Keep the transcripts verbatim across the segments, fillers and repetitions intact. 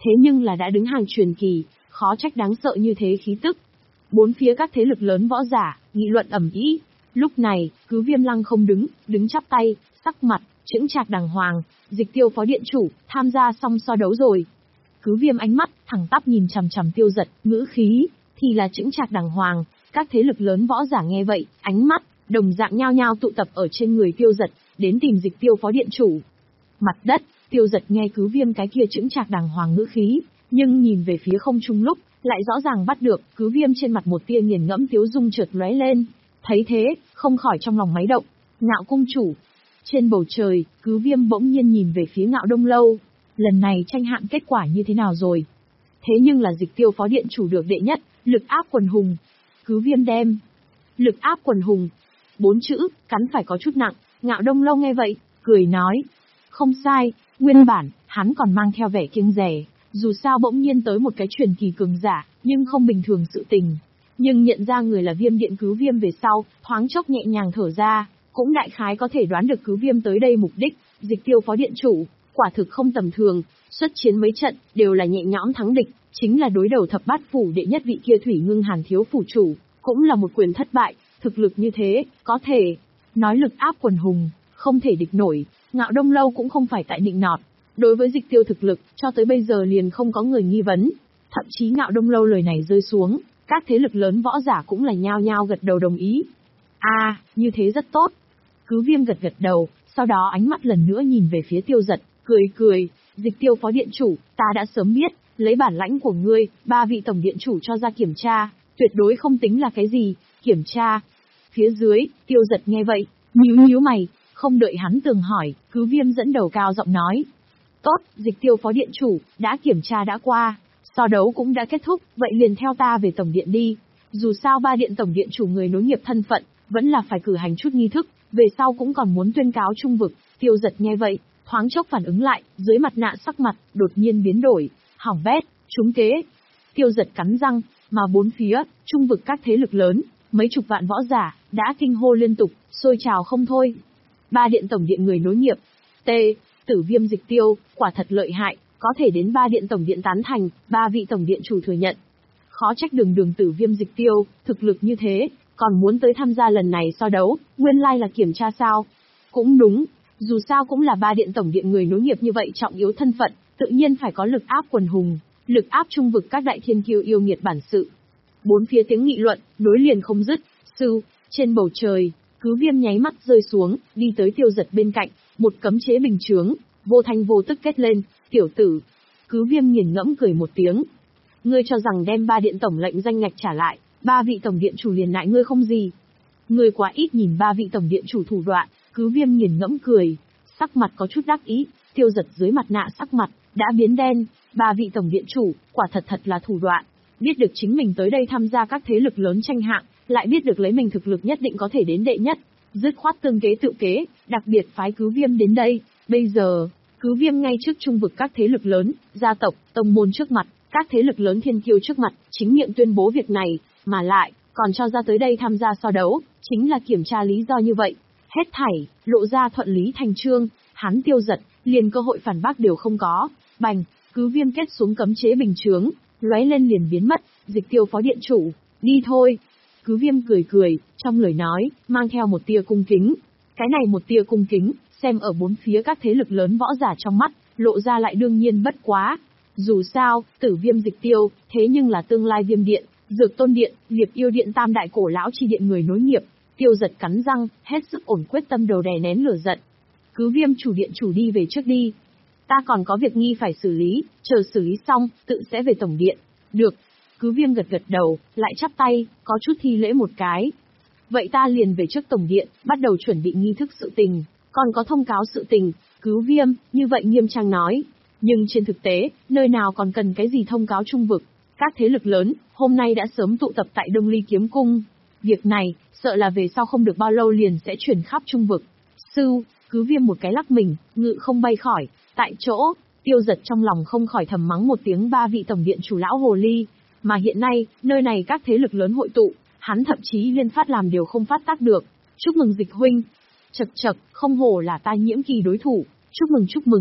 thế nhưng là đã đứng hàng truyền kỳ, khó trách đáng sợ như thế khí tức. Bốn phía các thế lực lớn võ giả, nghị luận ầm ĩ. Lúc này, Cứ Viêm lăng không đứng, đứng chắp tay, sắc mặt chững chạc đàng hoàng, Dịch Tiêu phó điện chủ, tham gia xong so đấu rồi. Cứ Viêm ánh mắt thẳng tắp nhìn chằm chằm Tiêu Dật, ngữ khí thì là chững chạc đàng hoàng. Các thế lực lớn võ giả nghe vậy, ánh mắt đồng dạng nhao nhao tụ tập ở trên người Tiêu Dật, đến tìm Dịch Tiêu phó điện chủ. Mặt đất, Tiêu Dật nghe Cứ Viêm cái kia chững chạc đàng hoàng ngữ khí, nhưng nhìn về phía không trung lúc, lại rõ ràng bắt được Cứ Viêm trên mặt một tia nghiền ngẫm tiếu dung chợt lóe lên. Thấy thế, không khỏi trong lòng máy động. Ngạo cung chủ. Trên bầu trời, Cứ Viêm bỗng nhiên nhìn về phía Ngạo Đông Lâu. Lần này tranh hạn kết quả như thế nào rồi? Thế nhưng là Dịch Tiêu phó điện chủ được đệ nhất, lực áp quần hùng. Cứ Viêm đem. Lực áp quần hùng. Bốn chữ, cắn phải có chút nặng. Ngạo Đông Lâu nghe vậy, cười nói. Không sai, nguyên bản, hắn còn mang theo vẻ kiêng dè. Dù sao bỗng nhiên tới một cái truyền kỳ cường giả, nhưng không bình thường sự tình. Nhưng nhận ra người là Viêm Điện Cứ Viêm về sau, thoáng chốc nhẹ nhàng thở ra, cũng đại khái có thể đoán được Cứ Viêm tới đây mục đích. Dịch Tiêu phó điện chủ, quả thực không tầm thường, xuất chiến mấy trận, đều là nhẹ nhõm thắng địch, chính là đối đầu thập bát phủ đệ nhất vị kia Thủy Ngưng Hàn thiếu phủ chủ, cũng là một quyền thất bại, thực lực như thế, có thể nói lực áp quần hùng, không thể địch nổi. Ngạo Đông Lâu cũng không phải tại nịnh nọt, đối với Dịch Tiêu thực lực, cho tới bây giờ liền không có người nghi vấn. Thậm chí Ngạo Đông Lâu lời này rơi xuống, các thế lực lớn võ giả cũng là nhao nhao gật đầu đồng ý. A, à, như thế rất tốt. Cứ Viêm gật gật đầu, sau đó ánh mắt lần nữa nhìn về phía Tiêu Dật, cười cười, Dịch Tiêu phó điện chủ, ta đã sớm biết, lấy bản lãnh của ngươi, ba vị tổng điện chủ cho ra kiểm tra, tuyệt đối không tính là cái gì, kiểm tra. Phía dưới, Tiêu Dật nghe vậy, nhíu nhíu mày, không đợi hắn tường hỏi, Cứ Viêm dẫn đầu cao giọng nói. Tốt, Dịch Tiêu phó điện chủ, đã kiểm tra đã qua, so đấu cũng đã kết thúc, vậy liền theo ta về tổng điện đi. Dù sao ba điện tổng điện chủ người nối nghiệp thân phận, vẫn là phải cử hành chút nghi thức, về sau cũng còn muốn tuyên cáo trung vực. Tiêu Dật nghe vậy, thoáng chốc phản ứng lại, dưới mặt nạ sắc mặt, đột nhiên biến đổi, hỏng bét, trúng kế. Tiêu Dật cắn răng, mà bốn phía, trung vực các thế lực lớn, mấy chục vạn võ giả, đã kinh hô liên tục, sôi trào không thôi. Ba điện tổng điện người nối nghiệp, T, Tử Viêm Dịch Tiêu, quả thật lợi hại, có thể đến ba điện tổng điện tán thành, ba vị tổng điện chủ thừa nhận. Khó trách đường đường Tử Viêm Dịch Tiêu, thực lực như thế, còn muốn tới tham gia lần này so đấu, nguyên lai là kiểm tra sao? Cũng đúng, dù sao cũng là ba điện tổng điện người nối nghiệp như vậy trọng yếu thân phận, tự nhiên phải có lực áp quần hùng, lực áp trung vực các đại thiên kiêu yêu nghiệt bản sự. Bốn phía tiếng nghị luận, nối liền không dứt, sư, trên bầu trời, Cứ Viêm nháy mắt rơi xuống, đi tới Tiêu Dật bên cạnh, một cấm chế bình chướng, vô thanh vô tức kết lên, tiểu tử. Cứ Viêm nghiền ngẫm cười một tiếng. Ngươi cho rằng đem ba điện tổng lệnh danh ngạch trả lại, ba vị tổng điện chủ liền nại ngươi không gì. Ngươi quá ít nhìn ba vị tổng điện chủ thủ đoạn, Cứ Viêm nghiền ngẫm cười, sắc mặt có chút đắc ý, Tiêu Dật dưới mặt nạ sắc mặt, đã biến đen, ba vị tổng điện chủ, quả thật thật là thủ đoạn. Biết được chính mình tới đây tham gia các thế lực lớn tranh hạng, lại biết được lấy mình thực lực nhất định có thể đến đệ nhất, dứt khoát tương kế tự kế, đặc biệt phái Cứ Viêm đến đây. Bây giờ, Cứ Viêm ngay trước trung vực các thế lực lớn, gia tộc, tông môn trước mặt, các thế lực lớn thiên kiêu trước mặt, chính miệng tuyên bố việc này, mà lại, còn cho ra tới đây tham gia so đấu, chính là kiểm tra lý do như vậy. Hết thảy, lộ ra thuận lý thành trương, hắn Tiêu Dật, liền cơ hội phản bác đều không có. Bành, Cứ Viêm kết xuống cấm chế bình chướng, lóe lên liền biến mất. Dịch Tiêu phó điện chủ, đi thôi. Cứ Viêm cười cười, trong lời nói, mang theo một tia cung kính. Cái này một tia cung kính, xem ở bốn phía các thế lực lớn võ giả trong mắt, lộ ra lại đương nhiên bất quá. Dù sao, Tử Viêm Dịch Tiêu, thế nhưng là tương lai Viêm Điện, Dược Tôn Điện, Liệp Yêu Điện tam đại cổ lão chi điện người nối nghiệp. Tiêu Dật cắn răng, hết sức ổn quyết tâm đầu đè nén lửa giận. Cứ Viêm chủ điện chủ đi về trước đi. Ta còn có việc nghi phải xử lý, chờ xử lý xong, tự sẽ về tổng điện. Được. Cứ Viêm gật gật đầu, lại chắp tay, có chút thi lễ một cái. Vậy ta liền về trước tổng điện, bắt đầu chuẩn bị nghi thức sự tình, còn có thông cáo sự tình. Cứ Viêm, như vậy nghiêm trang nói. Nhưng trên thực tế, nơi nào còn cần cái gì thông cáo trung vực. Các thế lực lớn, hôm nay đã sớm tụ tập tại Đông Ly Kiếm Cung. Việc này, sợ là về sau không được bao lâu liền sẽ chuyển khắp trung vực. Sư, Cứ Viêm một cái lắc mình, ngự không bay khỏi. Tại chỗ, Tiêu Dật trong lòng không khỏi thầm mắng một tiếng ba vị tổng điện chủ lão hồ ly. Mà hiện nay, nơi này các thế lực lớn hội tụ, hắn thậm chí liên phát làm điều không phát tác được. Chúc mừng Dịch huynh. Chậc chậc, không hổ là ta Nhiễm Kỳ đối thủ. Chúc mừng chúc mừng.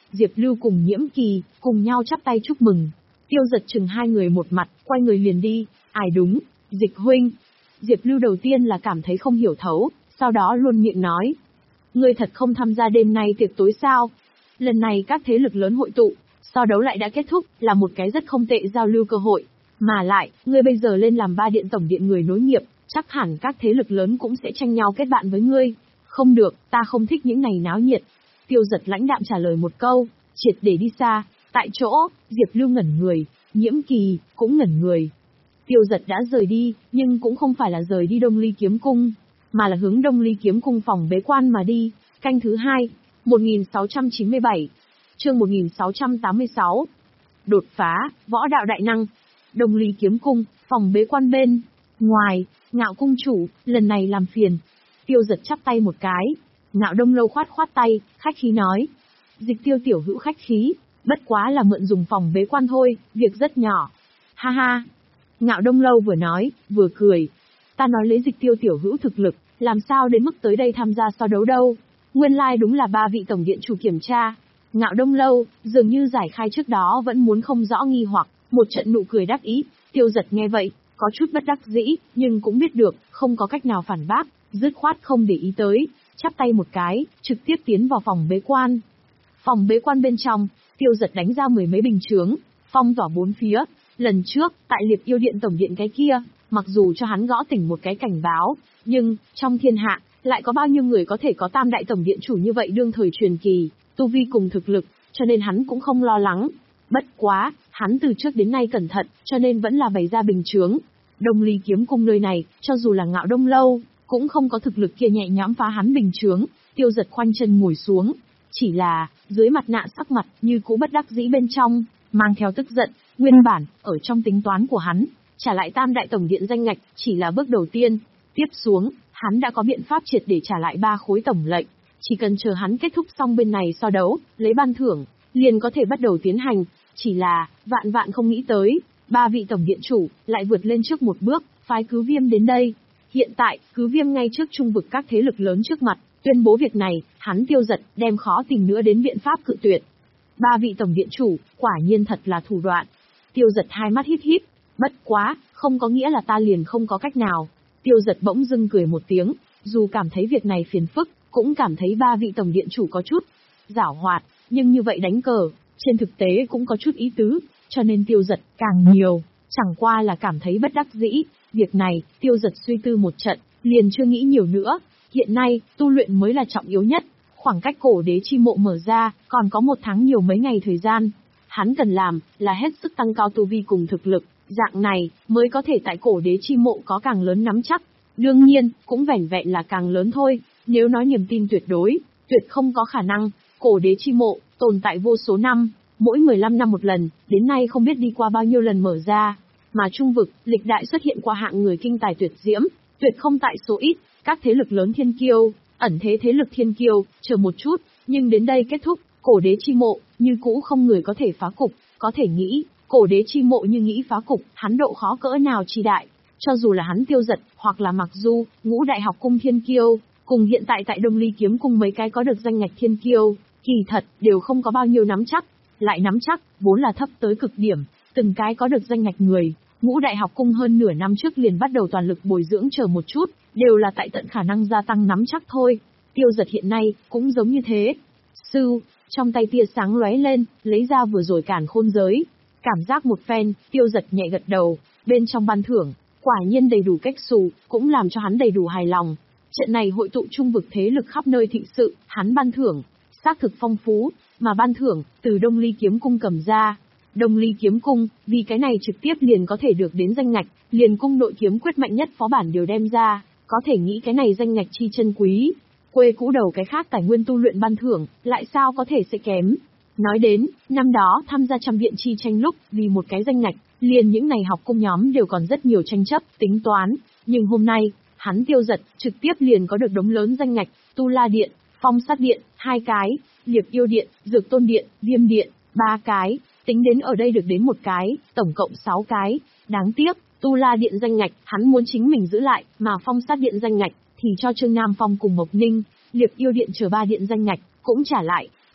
Diệp Lưu cùng Nhiễm Kỳ, cùng nhau chắp tay chúc mừng. Tiêu Giật chừng hai người một mặt, quay người liền đi. Ai đúng, Dịch huynh. Diệp Lưu đầu tiên là cảm thấy không hiểu thấu, sau đó luôn miệng nói. Ngươi thật không tham gia đêm nay tiệc tối sao? Lần này các thế lực lớn hội tụ, so đấu lại đã kết thúc, là một cái rất không tệ giao lưu cơ hội. Mà lại, ngươi bây giờ lên làm ba điện tổng điện người nối nghiệp, chắc hẳn các thế lực lớn cũng sẽ tranh nhau kết bạn với ngươi. Không được, ta không thích những này náo nhiệt. Tiêu Giật lãnh đạm trả lời một câu, triệt để đi xa. Tại chỗ, Diệp Lưu ngẩn người, Nhiễm Kỳ cũng ngẩn người. Tiêu Giật đã rời đi, nhưng cũng không phải là rời đi Đông Ly Kiếm Cung, mà là hướng Đông Ly Kiếm Cung phòng bế quan mà đi. Canh thứ hai, một nghìn sáu trăm chín mươi bảy, chương một nghìn sáu trăm tám mươi sáu. Đột phá, võ đạo đại năng. Đông Ly Kiếm Cung, phòng bế quan bên ngoài, Ngạo cung chủ, lần này làm phiền. Tiêu Giật chắp tay một cái. Ngạo Đông Lâu khoát khoát tay, khách khí nói. Dịch Tiêu tiểu hữu khách khí, bất quá là mượn dùng phòng bế quan thôi, việc rất nhỏ. Ha ha. Ngạo Đông Lâu vừa nói, vừa cười. Ta nói lấy Dịch Tiêu tiểu hữu thực lực, làm sao đến mức tới đây tham gia so đấu đâu. Nguyên lai like đúng là ba vị tổng điện chủ kiểm tra. Ngạo Đông Lâu, dường như giải khai trước đó vẫn muốn không rõ nghi hoặc, một trận nụ cười đắc ý. Tiêu Giật nghe vậy, có chút bất đắc dĩ, nhưng cũng biết được, không có cách nào phản bác, dứt khoát không để ý tới, chắp tay một cái, trực tiếp tiến vào phòng bế quan. Phòng bế quan bên trong, Tiêu Giật đánh ra mười mấy bình chướng, phong tỏa bốn phía. Lần trước, tại Liệp Yêu Điện tổng điện cái kia, mặc dù cho hắn gõ tỉnh một cái cảnh báo, nhưng, trong thiên hạ, lại có bao nhiêu người có thể có tam đại tổng điện chủ như vậy đương thời truyền kỳ, tu vi cùng thực lực, cho nên hắn cũng không lo lắng. Bất quá, hắn từ trước đến nay cẩn thận, cho nên vẫn là bày ra bình chướng. Đông Ly Kiếm Cung nơi này, cho dù là Ngạo Đông Lâu, cũng không có thực lực kia nhẹ nhõm phá hắn bình chướng. Tiêu Giật khoanh chân ngồi xuống, chỉ là, dưới mặt nạ sắc mặt, như cũ bất đắc dĩ bên trong, mang theo tức giận. Nguyên bản, ở trong tính toán của hắn, trả lại tam đại tổng điện danh ngạch, chỉ là bước đầu tiên. Tiếp xuống, hắn đã có biện pháp triệt để trả lại ba khối tổng lệnh. Chỉ cần chờ hắn kết thúc xong bên này so đấu, lấy ban thưởng, liền có thể bắt đầu tiến hành. Chỉ là, vạn vạn không nghĩ tới, ba vị tổng điện chủ, lại vượt lên trước một bước, phái Cứ Viêm đến đây. Hiện tại, Cứ Viêm ngay trước trung vực các thế lực lớn trước mặt, tuyên bố việc này, hắn Tiêu Giật, đem khó tìm nữa đến biện pháp cự tuyệt. Ba vị tổng điện chủ, quả nhiên thật là thủ đoạn. Tiêu Giật hai mắt híp híp, bất quá, không có nghĩa là ta liền không có cách nào. Tiêu Giật bỗng dưng cười một tiếng, dù cảm thấy việc này phiền phức, cũng cảm thấy ba vị tổng điện chủ có chút giảo hoạt, nhưng như vậy đánh cờ, trên thực tế cũng có chút ý tứ, cho nên Tiêu Giật càng nhiều, chẳng qua là cảm thấy bất đắc dĩ. Việc này, Tiêu Giật suy tư một trận, liền chưa nghĩ nhiều nữa. Hiện nay, tu luyện mới là trọng yếu nhất. Khoảng cách cổ đế chi mộ mở ra, còn có một tháng nhiều mấy ngày thời gian. Hắn cần làm, là hết sức tăng cao tu vi cùng thực lực, dạng này, mới có thể tại cổ đế chi mộ có càng lớn nắm chắc. Đương nhiên, cũng vẻn vẹn là càng lớn thôi, nếu nói niềm tin tuyệt đối, tuyệt không có khả năng. Cổ đế chi mộ, tồn tại vô số năm, mỗi mười lăm năm một lần, đến nay không biết đi qua bao nhiêu lần mở ra. Mà trung vực, lịch đại xuất hiện qua hạng người kinh tài tuyệt diễm, tuyệt không tại số ít, các thế lực lớn thiên kiêu, ẩn thế thế lực thiên kiêu, chờ một chút, nhưng đến đây kết thúc, cổ đế chi mộ, như cũ không người có thể phá cục, có thể nghĩ, cổ đế chi mộ như nghĩ phá cục, hắn độ khó cỡ nào chi đại, cho dù là hắn Tiêu Giật, hoặc là Mặc Du, ngũ đại học cung thiên kiêu, cùng hiện tại tại Đông Ly Kiếm Cung mấy cái có được danh ngạch thiên kiêu, kỳ thật, đều không có bao nhiêu nắm chắc, lại nắm chắc, vốn là thấp tới cực điểm, từng cái có được danh ngạch người, ngũ đại học cung hơn nửa năm trước liền bắt đầu toàn lực bồi dưỡng chờ một chút, đều là tại tận khả năng gia tăng nắm chắc thôi. Tiêu Giật hiện nay, cũng giống như thế. Sư, trong tay tia sáng lóe lên, lấy ra vừa rồi cản khôn giới. Cảm giác một phen, Tiêu Giật nhẹ gật đầu, bên trong ban thưởng, quả nhiên đầy đủ cách xù, cũng làm cho hắn đầy đủ hài lòng. Trận này hội tụ trung vực thế lực khắp nơi thịnh sự, hắn ban thưởng, xác thực phong phú, mà ban thưởng, từ Đông Ly Kiếm Cung cầm ra. Đông Ly Kiếm Cung, vì cái này trực tiếp liền có thể được đến danh ngạch, liền cung nội kiếm quyết mạnh nhất phó bản đều đem ra, có thể nghĩ cái này danh ngạch chi chân quý. Quê cũ đầu cái khác tài nguyên tu luyện ban thưởng, lại sao có thể sẽ kém. Nói đến, năm đó tham gia trăm viện chi tranh lúc, vì một cái danh ngạch, liền những này học cung nhóm đều còn rất nhiều tranh chấp, tính toán, nhưng hôm nay, hắn Tiêu Giật, trực tiếp liền có được đống lớn danh ngạch, Tu La Điện, Phong Sát Điện, hai cái, Liệp Yêu Điện, Dược Tôn Điện, Viêm Điện, ba cái, tính đến ở đây được đến một cái, tổng cộng sáu cái. Đáng tiếc, Tu La Điện danh ngạch, hắn muốn chính mình giữ lại, mà Phong Sát Điện danh ngạch, thì cho Trương Nam Phong cùng Mộc Ninh, Liệp Yêu Điện chờ ba điện danh ngạch, cũng trả lại,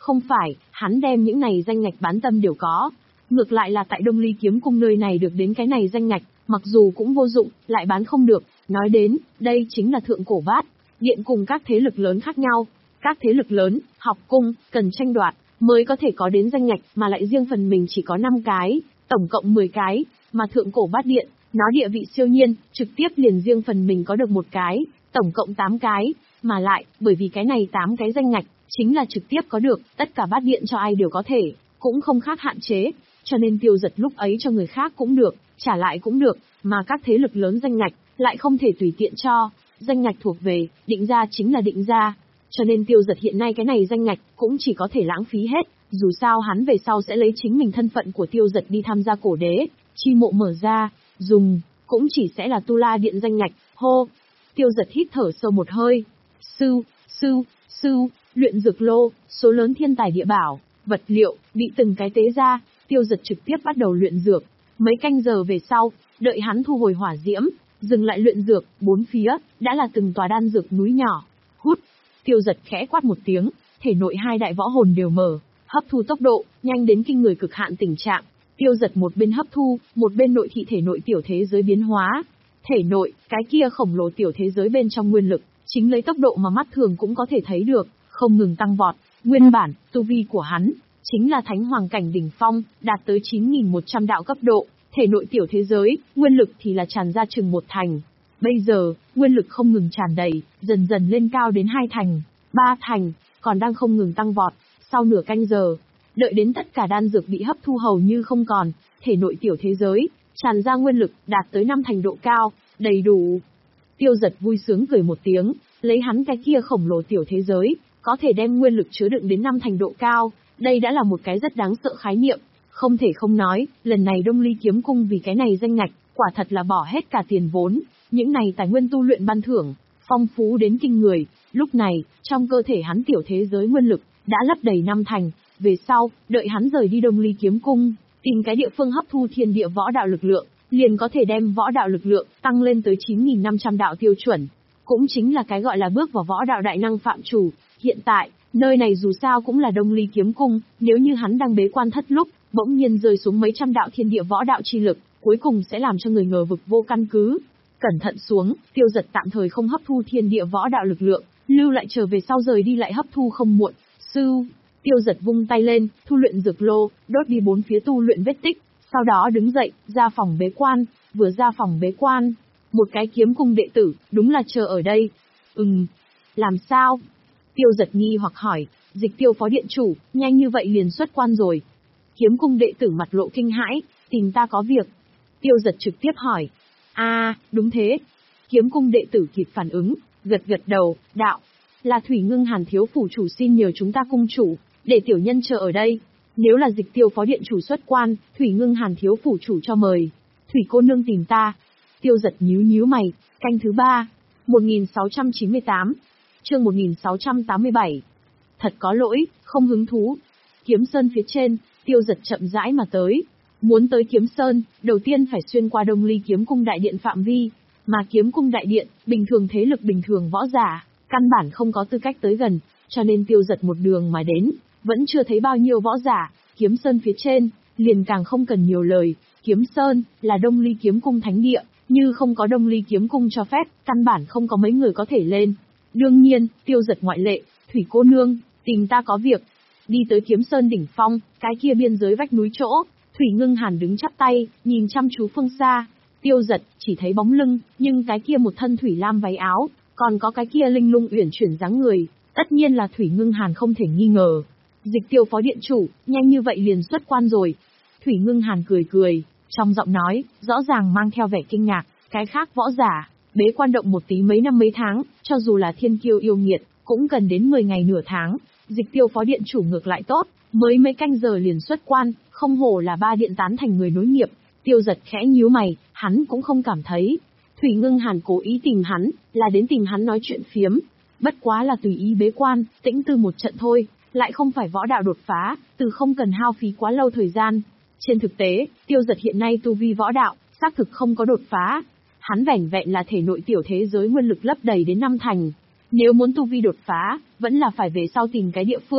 Không phải, hắn đem những này danh ngạch bán tâm đều có. Ngược lại là tại Đông Ly Kiếm Cung nơi này được đến cái này danh ngạch, mặc dù cũng vô dụng, lại bán không được. Nói đến, đây chính là Thượng Cổ Bát Điện cùng các thế lực lớn khác nhau. Các thế lực lớn, học cung, cần tranh đoạt, mới có thể có đến danh ngạch, mà lại riêng phần mình chỉ có năm cái, tổng cộng mười cái, mà Thượng Cổ Bát Điện, nó địa vị siêu nhiên, trực tiếp liền riêng phần mình có được một cái, tổng cộng tám cái, mà lại, bởi vì cái này tám cái danh ngạch, chính là trực tiếp có được, tất cả bát điện cho ai đều có thể, cũng không khác hạn chế, cho nên Tiêu Giật lúc ấy cho người khác cũng được, trả lại cũng được, mà các thế lực lớn danh ngạch, lại không thể tùy tiện cho, danh ngạch thuộc về, định ra chính là định ra. Cho nên Tiêu Giật hiện nay cái này danh ngạch, cũng chỉ có thể lãng phí hết, dù sao hắn về sau sẽ lấy chính mình thân phận của Tiêu Giật đi tham gia cổ đế, chi mộ mở ra, dùng, cũng chỉ sẽ là Tu La Điện danh ngạch, hô. Tiêu Giật hít thở sâu một hơi, sư, sư, sư, luyện dược lô, số lớn thiên tài địa bảo, vật liệu, bị từng cái tế ra, Tiêu Giật trực tiếp bắt đầu luyện dược. Mấy canh giờ về sau, đợi hắn thu hồi hỏa diễm, dừng lại luyện dược, bốn phía, đã là từng tòa đan dược núi nhỏ. Hút, Tiêu Giật khẽ quát một tiếng, thể nội hai đại võ hồn đều mở, hấp thu tốc độ, nhanh đến kinh người cực hạn tình trạng. Tiêu Giật một bên hấp thu, một bên nội thị thể nội tiểu thế giới biến hóa. Thể nội, cái kia khổng lồ tiểu thế giới bên trong nguyên lực, chính lấy tốc độ mà mắt thường cũng có thể thấy được, không ngừng tăng vọt. Nguyên bản, tu vi của hắn, chính là thánh hoàng cảnh đỉnh phong, đạt tới chín nghìn một trăm đạo cấp độ, thể nội tiểu thế giới, nguyên lực thì là tràn ra chừng một thành. Bây giờ, nguyên lực không ngừng tràn đầy, dần dần lên cao đến hai thành, ba thành, còn đang không ngừng tăng vọt. Sau nửa canh giờ, đợi đến tất cả đan dược bị hấp thu hầu như không còn, thể nội tiểu thế giới, tràn ra nguyên lực, đạt tới năm thành độ cao, đầy đủ. Tiêu Giật vui sướng cười một tiếng, lấy hắn cái kia khổng lồ tiểu thế giới, có thể đem nguyên lực chứa đựng đến năm thành độ cao, đây đã là một cái rất đáng sợ khái niệm. Không thể không nói, lần này Đông Ly Kiếm Cung vì cái này danh ngạch, quả thật là bỏ hết cả tiền vốn, những này tài nguyên tu luyện ban thưởng, phong phú đến kinh người. Lúc này, trong cơ thể hắn tiểu thế giới nguyên lực, đã lấp đầy năm thành, về sau, đợi hắn rời đi Đông Ly Kiếm Cung, tìm cái địa phương hấp thu thiên địa võ đạo lực lượng, liền có thể đem võ đạo lực lượng tăng lên tới chín nghìn năm trăm đạo tiêu chuẩn. Cũng chính là cái gọi là bước vào võ đạo đại năng phạm chủ. Hiện tại, nơi này dù sao cũng là Đông Ly Kiếm Cung, nếu như hắn đang bế quan thất lúc, bỗng nhiên rơi xuống mấy trăm đạo thiên địa võ đạo chi lực, cuối cùng sẽ làm cho người ngờ vực vô căn cứ. Cẩn thận xuống, Tiêu Giật tạm thời không hấp thu thiên địa võ đạo lực lượng, lưu lại chờ về sau rời đi lại hấp thu không muộn. Sư, Tiêu Giật vung tay lên, thu luyện dược lô, đốt đi bốn phía tu luyện vết tích, sau đó đứng dậy, ra phòng bế quan, vừa ra phòng bế quan, một cái kiếm cung đệ tử, đúng là chờ ở đây. Ừm, làm sao? Tiêu Giật nghi hoặc hỏi, Dịch Tiêu phó điện chủ, nhanh như vậy liền xuất quan rồi. Kiếm cung đệ tử mặt lộ kinh hãi, tìm ta có việc. Tiêu Giật trực tiếp hỏi, a, à, đúng thế. Kiếm cung đệ tử kịp phản ứng, gật gật đầu, đạo, là Thủy Ngưng Hàn thiếu phủ chủ xin nhờ chúng ta cung chủ, để tiểu nhân chờ ở đây. Nếu là Dịch Tiêu phó điện chủ xuất quan, Thủy Ngưng Hàn thiếu phủ chủ cho mời. Thủy cô nương tìm ta. Tiêu Giật nhíu nhíu mày, canh thứ ba, một nghìn sáu trăm chín mươi tám, chương một nghìn sáu trăm tám mươi bảy. Thật có lỗi, không hứng thú. Kiếm Sơn phía trên, Tiêu Giật chậm rãi mà tới. Muốn tới Kiếm Sơn, đầu tiên phải xuyên qua Đông Ly Kiếm Cung đại điện phạm vi, mà Kiếm Cung đại điện, bình thường thế lực bình thường võ giả, căn bản không có tư cách tới gần, cho nên Tiêu Giật một đường mà đến, vẫn chưa thấy bao nhiêu võ giả. Kiếm Sơn phía trên, liền càng không cần nhiều lời, Kiếm Sơn là Đông Ly Kiếm Cung thánh địa, như không có Đông Ly Kiếm Cung cho phép, căn bản không có mấy người có thể lên. Đương nhiên, Tiêu Giật ngoại lệ. Thủy cô nương, tìm ta có việc. Đi tới Kiếm Sơn đỉnh phong, cái kia biên giới vách núi chỗ, Thủy Ngưng Hàn đứng chắp tay, nhìn chăm chú phương xa. Tiêu Giật chỉ thấy bóng lưng, nhưng cái kia một thân thủy lam váy áo, còn có cái kia linh lung uyển chuyển dáng người, tất nhiên là Thủy Ngưng Hàn không thể nghi ngờ. Dịch Tiêu phó điện chủ, nhanh như vậy liền xuất quan rồi. Thủy Ngưng Hàn cười cười, trong giọng nói, rõ ràng mang theo vẻ kinh ngạc. Cái khác võ giả, bế quan động một tí mấy năm mấy tháng, cho dù là thiên kiêu yêu nghiệt, cũng cần đến mười ngày nửa tháng. Dịch Tiêu phó điện chủ ngược lại tốt, mới mấy canh giờ liền xuất quan, không hổ là ba điện tán thành người nối nghiệp. Tiêu Giật khẽ nhíu mày, hắn cũng không cảm thấy Thủy Ngưng Hàn cố ý tìm hắn, là đến tìm hắn nói chuyện phiếm. Bất quá là tùy ý bế quan, tĩnh tư một trận thôi, lại không phải võ đạo đột phá, từ không cần hao phí quá lâu thời gian. Trên thực tế, Tiêu Giật hiện nay tu vi võ đạo, xác thực không có đột phá. Hắn vẻn vẹn là thể nội tiểu thế giới nguyên lực lấp đầy đến năm thành. Nếu muốn tu vi đột phá, vẫn là phải về sau tìm cái địa phương,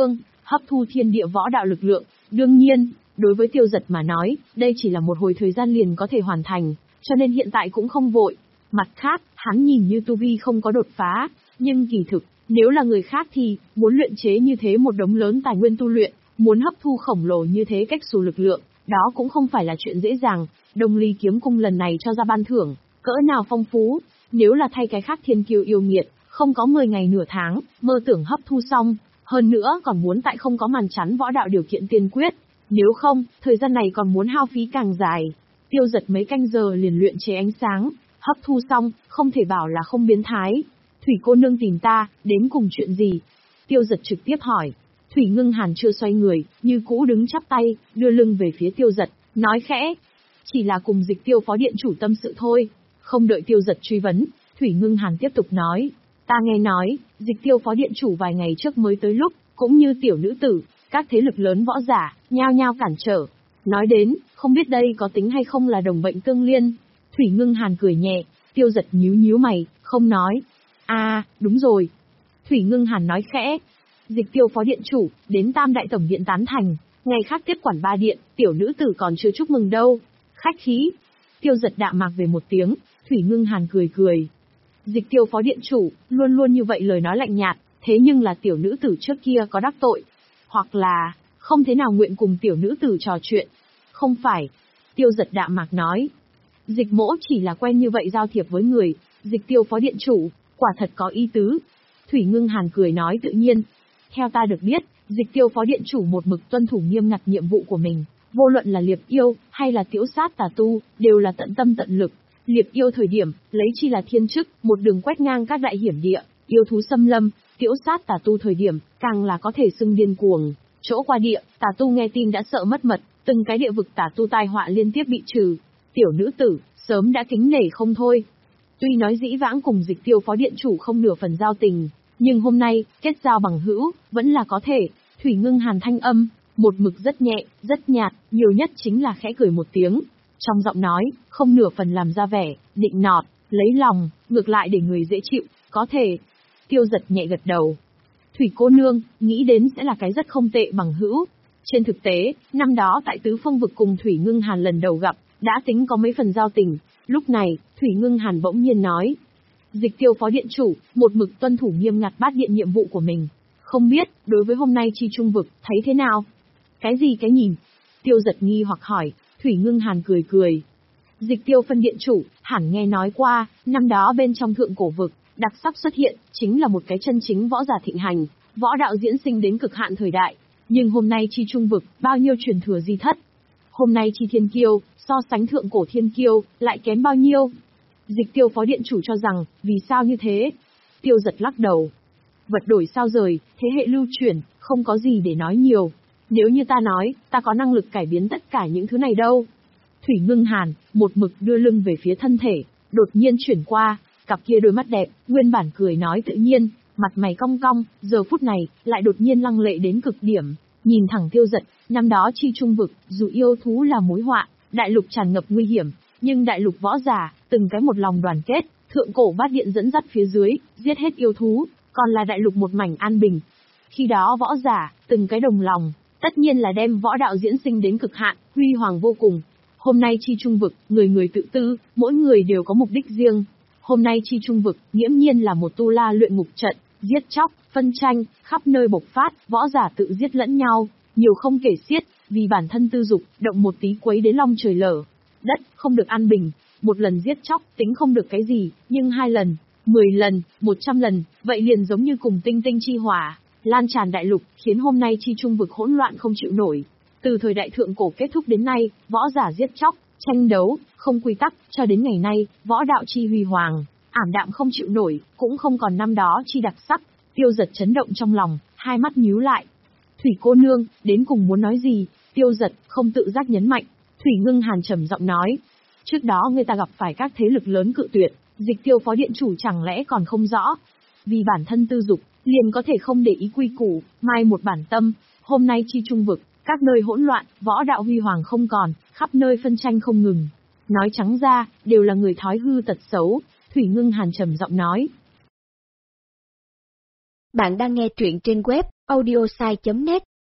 hấp thu thiên địa võ đạo lực lượng. Đương nhiên, đối với Tiêu Dật mà nói, đây chỉ là một hồi thời gian liền có thể hoàn thành, cho nên hiện tại cũng không vội. Mặt khác, hắn nhìn như tu vi không có đột phá, nhưng kỳ thực, nếu là người khác thì, muốn luyện chế như thế một đống lớn tài nguyên tu luyện, muốn hấp thu khổng lồ như thế cách xù lực lượng, đó cũng không phải là chuyện dễ dàng. Đông Ly kiếm cung lần này cho ra ban thưởng, cỡ nào phong phú, nếu là thay cái khác thiên kiêu yêu nghiệt, không có mười ngày nửa tháng, mơ tưởng hấp thu xong, hơn nữa còn muốn tại không có màn chắn võ đạo điều kiện tiên quyết, nếu không, thời gian này còn muốn hao phí càng dài. Tiêu Dật mấy canh giờ liền luyện chế ánh sáng, hấp thu xong, không thể bảo là không biến thái. Thủy cô nương tìm ta, đến cùng chuyện gì? Tiêu Dật trực tiếp hỏi. Thủy Ngưng Hàn chưa xoay người, như cũ đứng chắp tay, đưa lưng về phía Tiêu Dật, nói khẽ. Chỉ là cùng Dịch Tiêu phó điện chủ tâm sự thôi. Không đợi Tiêu Dật truy vấn, Thủy Ngưng Hàn tiếp tục nói. Ta nghe nói, Dịch Tiêu phó điện chủ vài ngày trước mới tới lúc, cũng như tiểu nữ tử, các thế lực lớn võ giả, nhao nhao cản trở. Nói đến, không biết đây có tính hay không là đồng bệnh tương liên. Thủy Ngưng Hàn cười nhẹ, Tiêu Dật nhíu nhíu mày, không nói. À, đúng rồi. Thủy Ngưng Hàn nói khẽ. Dịch Tiêu phó điện chủ, đến Tam Đại Tổng Điện tán thành, ngày khác tiếp quản ba điện, tiểu nữ tử còn chưa chúc mừng đâu. Khách khí. Tiêu Dật đạm mạc về một tiếng, Thủy Ngưng Hàn cười cười. Dịch Tiêu phó điện chủ, luôn luôn như vậy lời nói lạnh nhạt, thế nhưng là tiểu nữ tử trước kia có đắc tội. Hoặc là, không thế nào nguyện cùng tiểu nữ tử trò chuyện. Không phải. Tiêu Dật đạm mạc nói. Dịch mỗ chỉ là quen như vậy giao thiệp với người, Dịch Tiêu phó điện chủ, quả thật có ý tứ. Thủy Ngưng Hàn cười nói tự nhiên. Theo ta được biết, Dịch Tiêu phó điện chủ một mực tuân thủ nghiêm ngặt nhiệm vụ của mình, vô luận là liệp yêu, hay là tiễu sát tà tu, đều là tận tâm tận lực. Liệp yêu thời điểm, lấy chi là thiên chức, một đường quét ngang các đại hiểm địa, yêu thú xâm lâm, tiễu sát tà tu thời điểm, càng là có thể xưng điên cuồng. Chỗ qua địa, tà tu nghe tin đã sợ mất mật, từng cái địa vực tà tu tai họa liên tiếp bị trừ. Tiểu nữ tử, sớm đã kính nể không thôi. Tuy nói dĩ vãng cùng Dịch Tiêu phó điện chủ không nửa phần giao tình, nhưng hôm nay, kết giao bằng hữu, vẫn là có thể. Thủy Ngưng Hàn thanh âm, một mực rất nhẹ, rất nhạt, nhiều nhất chính là khẽ cười một tiếng. Trong giọng nói, không nửa phần làm ra vẻ, định nọt, lấy lòng, ngược lại để người dễ chịu, có thể. Tiêu Dật nhẹ gật đầu. Thủy cô nương, nghĩ đến sẽ là cái rất không tệ bằng hữu. Trên thực tế, năm đó tại Tứ Phong vực cùng Thủy Ngưng Hàn lần đầu gặp, đã tính có mấy phần giao tình. Lúc này, Thủy Ngưng Hàn bỗng nhiên nói. Dịch Tiêu phó điện chủ, một mực tuân thủ nghiêm ngặt bát điện nhiệm vụ của mình. Không biết, đối với hôm nay chi trung vực, thấy thế nào? Cái gì cái nhìn? Tiêu Dật nghi hoặc hỏi, Thủy Ngưng Hàn cười cười. Dịch Tiêu phân điện chủ, hẳn nghe nói qua, năm đó bên trong thượng cổ vực, đặc sắc xuất hiện, chính là một cái chân chính võ giả thịnh hành, võ đạo diễn sinh đến cực hạn thời đại. Nhưng hôm nay chi trung vực, bao nhiêu truyền thừa di thất. Hôm nay chi thiên kiêu, so sánh thượng cổ thiên kiêu, lại kém bao nhiêu? Dịch Tiêu phó điện chủ cho rằng, vì sao như thế? Tiêu Dật lắc đầu. Vật đổi sao rời, thế hệ lưu chuyển, không có gì để nói nhiều. Nếu như ta nói, ta có năng lực cải biến tất cả những thứ này đâu. Thủy Ngưng Hàn, một mực đưa lưng về phía thân thể, đột nhiên chuyển qua, cặp kia đôi mắt đẹp, nguyên bản cười nói tự nhiên, mặt mày cong cong, giờ phút này, lại đột nhiên lăng lệ đến cực điểm, nhìn thẳng Tiêu Dật, năm đó chi trung vực, dù yêu thú là mối họa, đại lục tràn ngập nguy hiểm, nhưng đại lục võ giả, từng cái một lòng đoàn kết, thượng cổ bát điện dẫn dắt phía dưới, giết hết yêu thú, còn là đại lục một mảnh an bình. Khi đó võ giả, từng cái đồng lòng, tất nhiên là đem võ đạo diễn sinh đến cực hạn, huy hoàng vô cùng. Hôm nay chi trung vực, người người tự tư, mỗi người đều có mục đích riêng. Hôm nay chi trung vực, nghiễm nhiên là một tu la luyện ngục trận, giết chóc, phân tranh, khắp nơi bộc phát, võ giả tự giết lẫn nhau, nhiều không kể xiết, vì bản thân tư dục, động một tí quấy đến long trời lở. Đất, không được an bình, một lần giết chóc, tính không được cái gì, nhưng hai lần, mười lần, một trăm lần, vậy liền giống như cùng tinh tinh chi hỏa, lan tràn đại lục, khiến hôm nay chi trung vực hỗn loạn không chịu nổi. Từ thời đại thượng cổ kết thúc đến nay, võ giả giết chóc, tranh đấu, không quy tắc, cho đến ngày nay, võ đạo chi huy hoàng, ảm đạm không chịu nổi, cũng không còn năm đó chi đặc sắc. Tiêu Dật chấn động trong lòng, hai mắt nhíu lại. Thủy cô nương, đến cùng muốn nói gì? Tiêu Dật không tự giác nhấn mạnh. Thủy Ngưng Hàn trầm giọng nói. Trước đó người ta gặp phải các thế lực lớn cự tuyệt, Dịch Tiêu phó điện chủ chẳng lẽ còn không rõ? Vì bản thân tư dục, liền có thể không để ý quy củ, mai một bản tâm. Hôm nay chi trung vực, các nơi hỗn loạn, võ đạo huy hoàng không còn, khắp nơi phân tranh không ngừng. Nói trắng ra, đều là người thói hư tật xấu. Thủy Ngưng Hàn trầm giọng nói. Bạn đang nghe truyện trên web audiosai chấm net.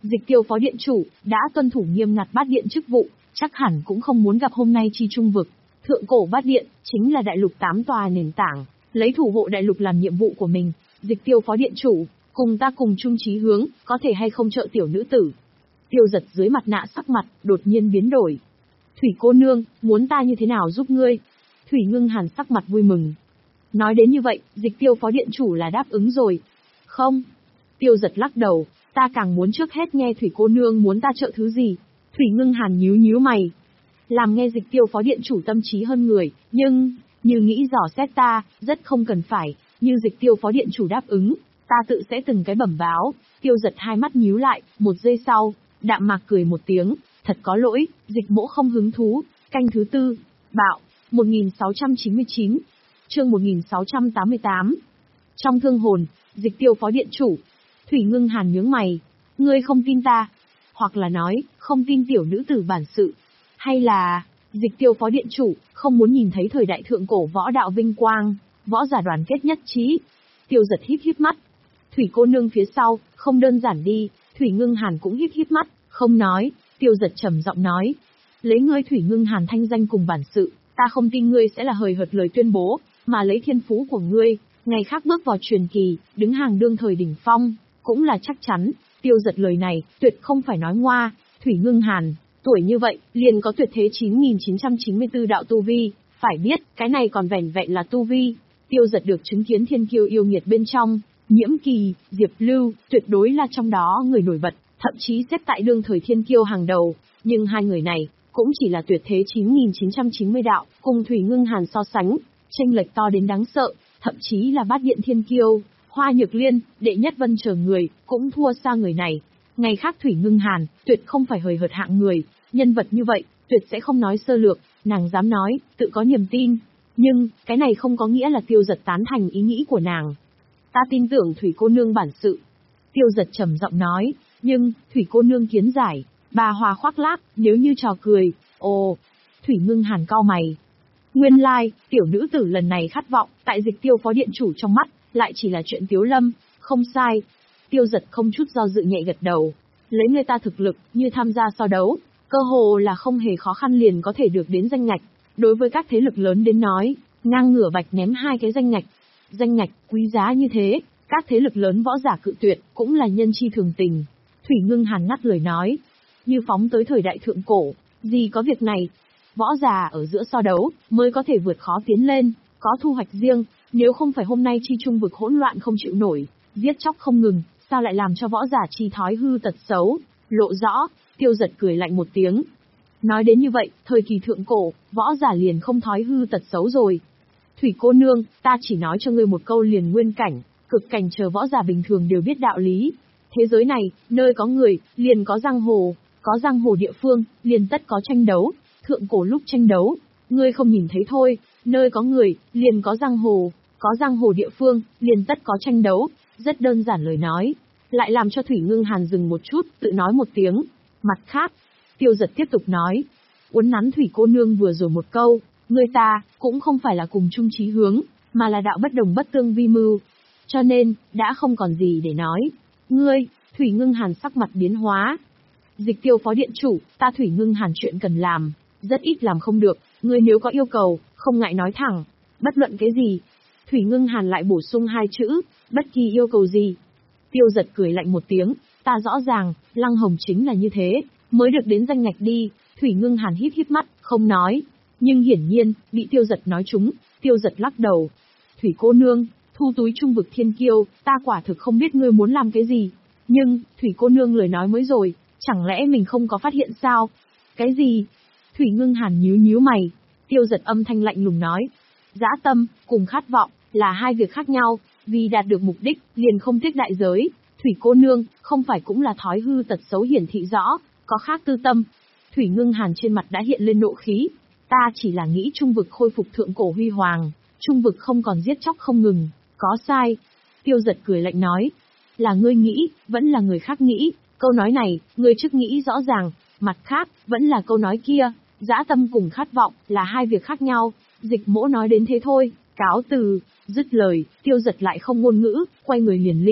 Dịch Tiêu phó điện chủ, đã tuân thủ nghiêm ngặt bát điện chức vụ, chắc hẳn cũng không muốn gặp hôm nay chi trung vực. Thượng cổ bát điện, chính là đại lục tám tòa nền tảng, lấy thủ hộ đại lục làm nhiệm vụ của mình. Dịch Tiêu phó điện chủ, cùng ta cùng chung chí hướng, có thể hay không trợ tiểu nữ tử. Tiêu Giật dưới mặt nạ sắc mặt, đột nhiên biến đổi. Thủy cô nương, muốn ta như thế nào giúp ngươi? Thủy Ngưng Hàn sắc mặt vui mừng. Nói đến như vậy, Dịch Tiêu phó điện chủ là đáp ứng rồi. Không. Tiêu Giật lắc đầu, ta càng muốn trước hết nghe Thủy cô nương muốn ta trợ thứ gì. Thủy Ngưng Hàn nhíu nhíu mày. Làm nghe Dịch Tiêu phó điện chủ tâm trí hơn người, nhưng, như nghĩ dò xét ta, rất không cần phải, như Dịch Tiêu phó điện chủ đáp ứng, ta tự sẽ từng cái bẩm báo. Tiêu Giật hai mắt nhíu lại, một giây sau, đạm mạc cười một tiếng, thật có lỗi, Dịch mỗ không hứng thú. Canh thứ tư, bạo, một nghìn sáu trăm chín mươi chín, chương một nghìn sáu trăm tám mươi tám. Trong thương hồn, Dịch Tiêu phó điện chủ. Thủy Ngưng Hàn nhướng mày, ngươi không tin ta, hoặc là nói, không tin tiểu nữ tử bản sự, hay là, Dịch Tiêu phó điện chủ, không muốn nhìn thấy thời đại thượng cổ võ đạo vinh quang, võ giả đoàn kết nhất trí. Tiêu Giật híp híp mắt. Thủy cô nương phía sau, không đơn giản đi. Thủy Ngưng Hàn cũng híp híp mắt, không nói. Tiêu Giật trầm giọng nói, lấy ngươi Thủy Ngưng Hàn thanh danh cùng bản sự, ta không tin ngươi sẽ là hời hợt lời tuyên bố, mà lấy thiên phú của ngươi, ngày khác bước vào truyền kỳ, đứng hàng đương thời đỉnh phong, cũng là chắc chắn. Tiêu Giật lời này, tuyệt không phải nói ngoa. Thủy Ngưng Hàn, tuổi như vậy, liền có tuyệt thế chín nghìn chín trăm chín mươi tư đạo tu vi, phải biết, cái này còn vẻn vẹn là tu vi. Tiêu Giật được chứng kiến thiên kiêu yêu nghiệt bên trong, Nhiễm Kỳ, Diệp Lưu, tuyệt đối là trong đó người nổi bật, thậm chí xếp tại đương thời thiên kiêu hàng đầu, nhưng hai người này, cũng chỉ là tuyệt thế chín nghìn chín trăm chín mươi đạo, cùng Thủy Ngưng Hàn so sánh, chênh lệch to đến đáng sợ, thậm chí là bát điện thiên kiêu, Hoa Nhược Liên, Đệ Nhất Vân chờ người, cũng thua xa người này. Ngày khác Thủy Ngưng Hàn, tuyệt không phải hời hợt hạng người, nhân vật như vậy, tuyệt sẽ không nói sơ lược, nàng dám nói, tự có niềm tin. Nhưng, cái này không có nghĩa là Tiêu Giật tán thành ý nghĩ của nàng. Ta tin tưởng Thủy cô nương bản sự. Tiêu Giật trầm giọng nói, nhưng, Thủy cô nương kiến giải, bà hòa khoác lác, nếu như trò cười, ồ. Thủy Ngưng Hàn cau mày. Nguyên lai, like, tiểu nữ tử lần này khát vọng, tại Dịch Tiêu phó điện chủ trong mắt, lại chỉ là chuyện tiếu lâm, không sai. Tiêu Giật không chút do dự nhẹ gật đầu. Lấy người ta thực lực, như tham gia so đấu, cơ hồ là không hề khó khăn liền có thể được đến danh ngạch. Đối với các thế lực lớn đến nói, ngang ngửa bạch ném hai cái danh ngạch. Danh ngạch, quý giá như thế, các thế lực lớn võ giả cự tuyệt, cũng là nhân chi thường tình. Thủy Ngưng Hàn ngắt lời nói. Như phóng tới thời đại thượng cổ, gì có việc này. Võ giả ở giữa so đấu, mới có thể vượt khó tiến lên, có thu hoạch riêng. Nếu không phải hôm nay chi trung vực hỗn loạn không chịu nổi, giết chóc không ngừng, sao lại làm cho võ giả chi thói hư tật xấu, lộ rõ. Tiêu Giật cười lạnh một tiếng. Nói đến như vậy, thời kỳ thượng cổ, võ giả liền không thói hư tật xấu rồi. Thủy cô nương, ta chỉ nói cho ngươi một câu liền nguyên cảnh, cực cảnh chờ võ giả bình thường đều biết đạo lý. Thế giới này, nơi có người, liền có giang hồ, có giang hồ địa phương, liền tất có tranh đấu. Thượng cổ lúc tranh đấu, ngươi không nhìn thấy thôi, nơi có người, liền có giang hồ, có giang hồ địa phương, liền tất có tranh đấu. Rất đơn giản lời nói, lại làm cho Thủy Ngưng Hàn dừng một chút, tự nói một tiếng. Mặt khác, Tiêu Giật tiếp tục nói, uốn nắn Thủy cô nương vừa rồi một câu, người ta, cũng không phải là cùng chung chí hướng, mà là đạo bất đồng bất tương vi mưu. Cho nên, đã không còn gì để nói. Ngươi, Thủy Ngưng Hàn sắc mặt biến hóa. Dịch Tiêu phó điện chủ, ta Thủy Ngưng Hàn chuyện cần làm, rất ít làm không được, ngươi nếu có yêu cầu, không ngại nói thẳng, bất luận cái gì. Thủy Ngưng Hàn lại bổ sung hai chữ, bất kỳ yêu cầu gì. Tiêu Giật cười lạnh một tiếng, ta rõ ràng, Lăng Hồng chính là như thế, mới được đến danh ngạch đi. Thủy Ngưng Hàn híp híp mắt, không nói. Nhưng hiển nhiên, bị Tiêu Giật nói trúng, Tiêu Giật lắc đầu. Thủy cô nương, thu túi trung vực thiên kiêu, ta quả thực không biết ngươi muốn làm cái gì. Nhưng, Thủy cô nương lời nói mới rồi, chẳng lẽ mình không có phát hiện sao? Cái gì? Thủy Ngưng Hàn nhíu nhíu mày. Tiêu Giật âm thanh lạnh lùng nói. Dã tâm, cùng khát vọng, là hai việc khác nhau, vì đạt được mục đích, liền không tiếc đại giới. Thủy cô nương, không phải cũng là thói hư tật xấu hiển thị rõ, có khác tư tâm. Thủy Ngưng Hàn trên mặt đã hiện lên nộ khí. Ta chỉ là nghĩ trung vực khôi phục thượng cổ huy hoàng, trung vực không còn giết chóc không ngừng, có sai. Tiêu Giật cười lạnh nói. Là ngươi nghĩ, vẫn là người khác nghĩ, câu nói này, ngươi trước nghĩ rõ ràng, mặt khác, vẫn là câu nói kia, dã tâm cùng khát vọng, là hai việc khác nhau. Dịch mỗ nói đến thế thôi, cáo từ. Dứt lời, Tiêu Giật lại không ngôn ngữ, quay người liền ly.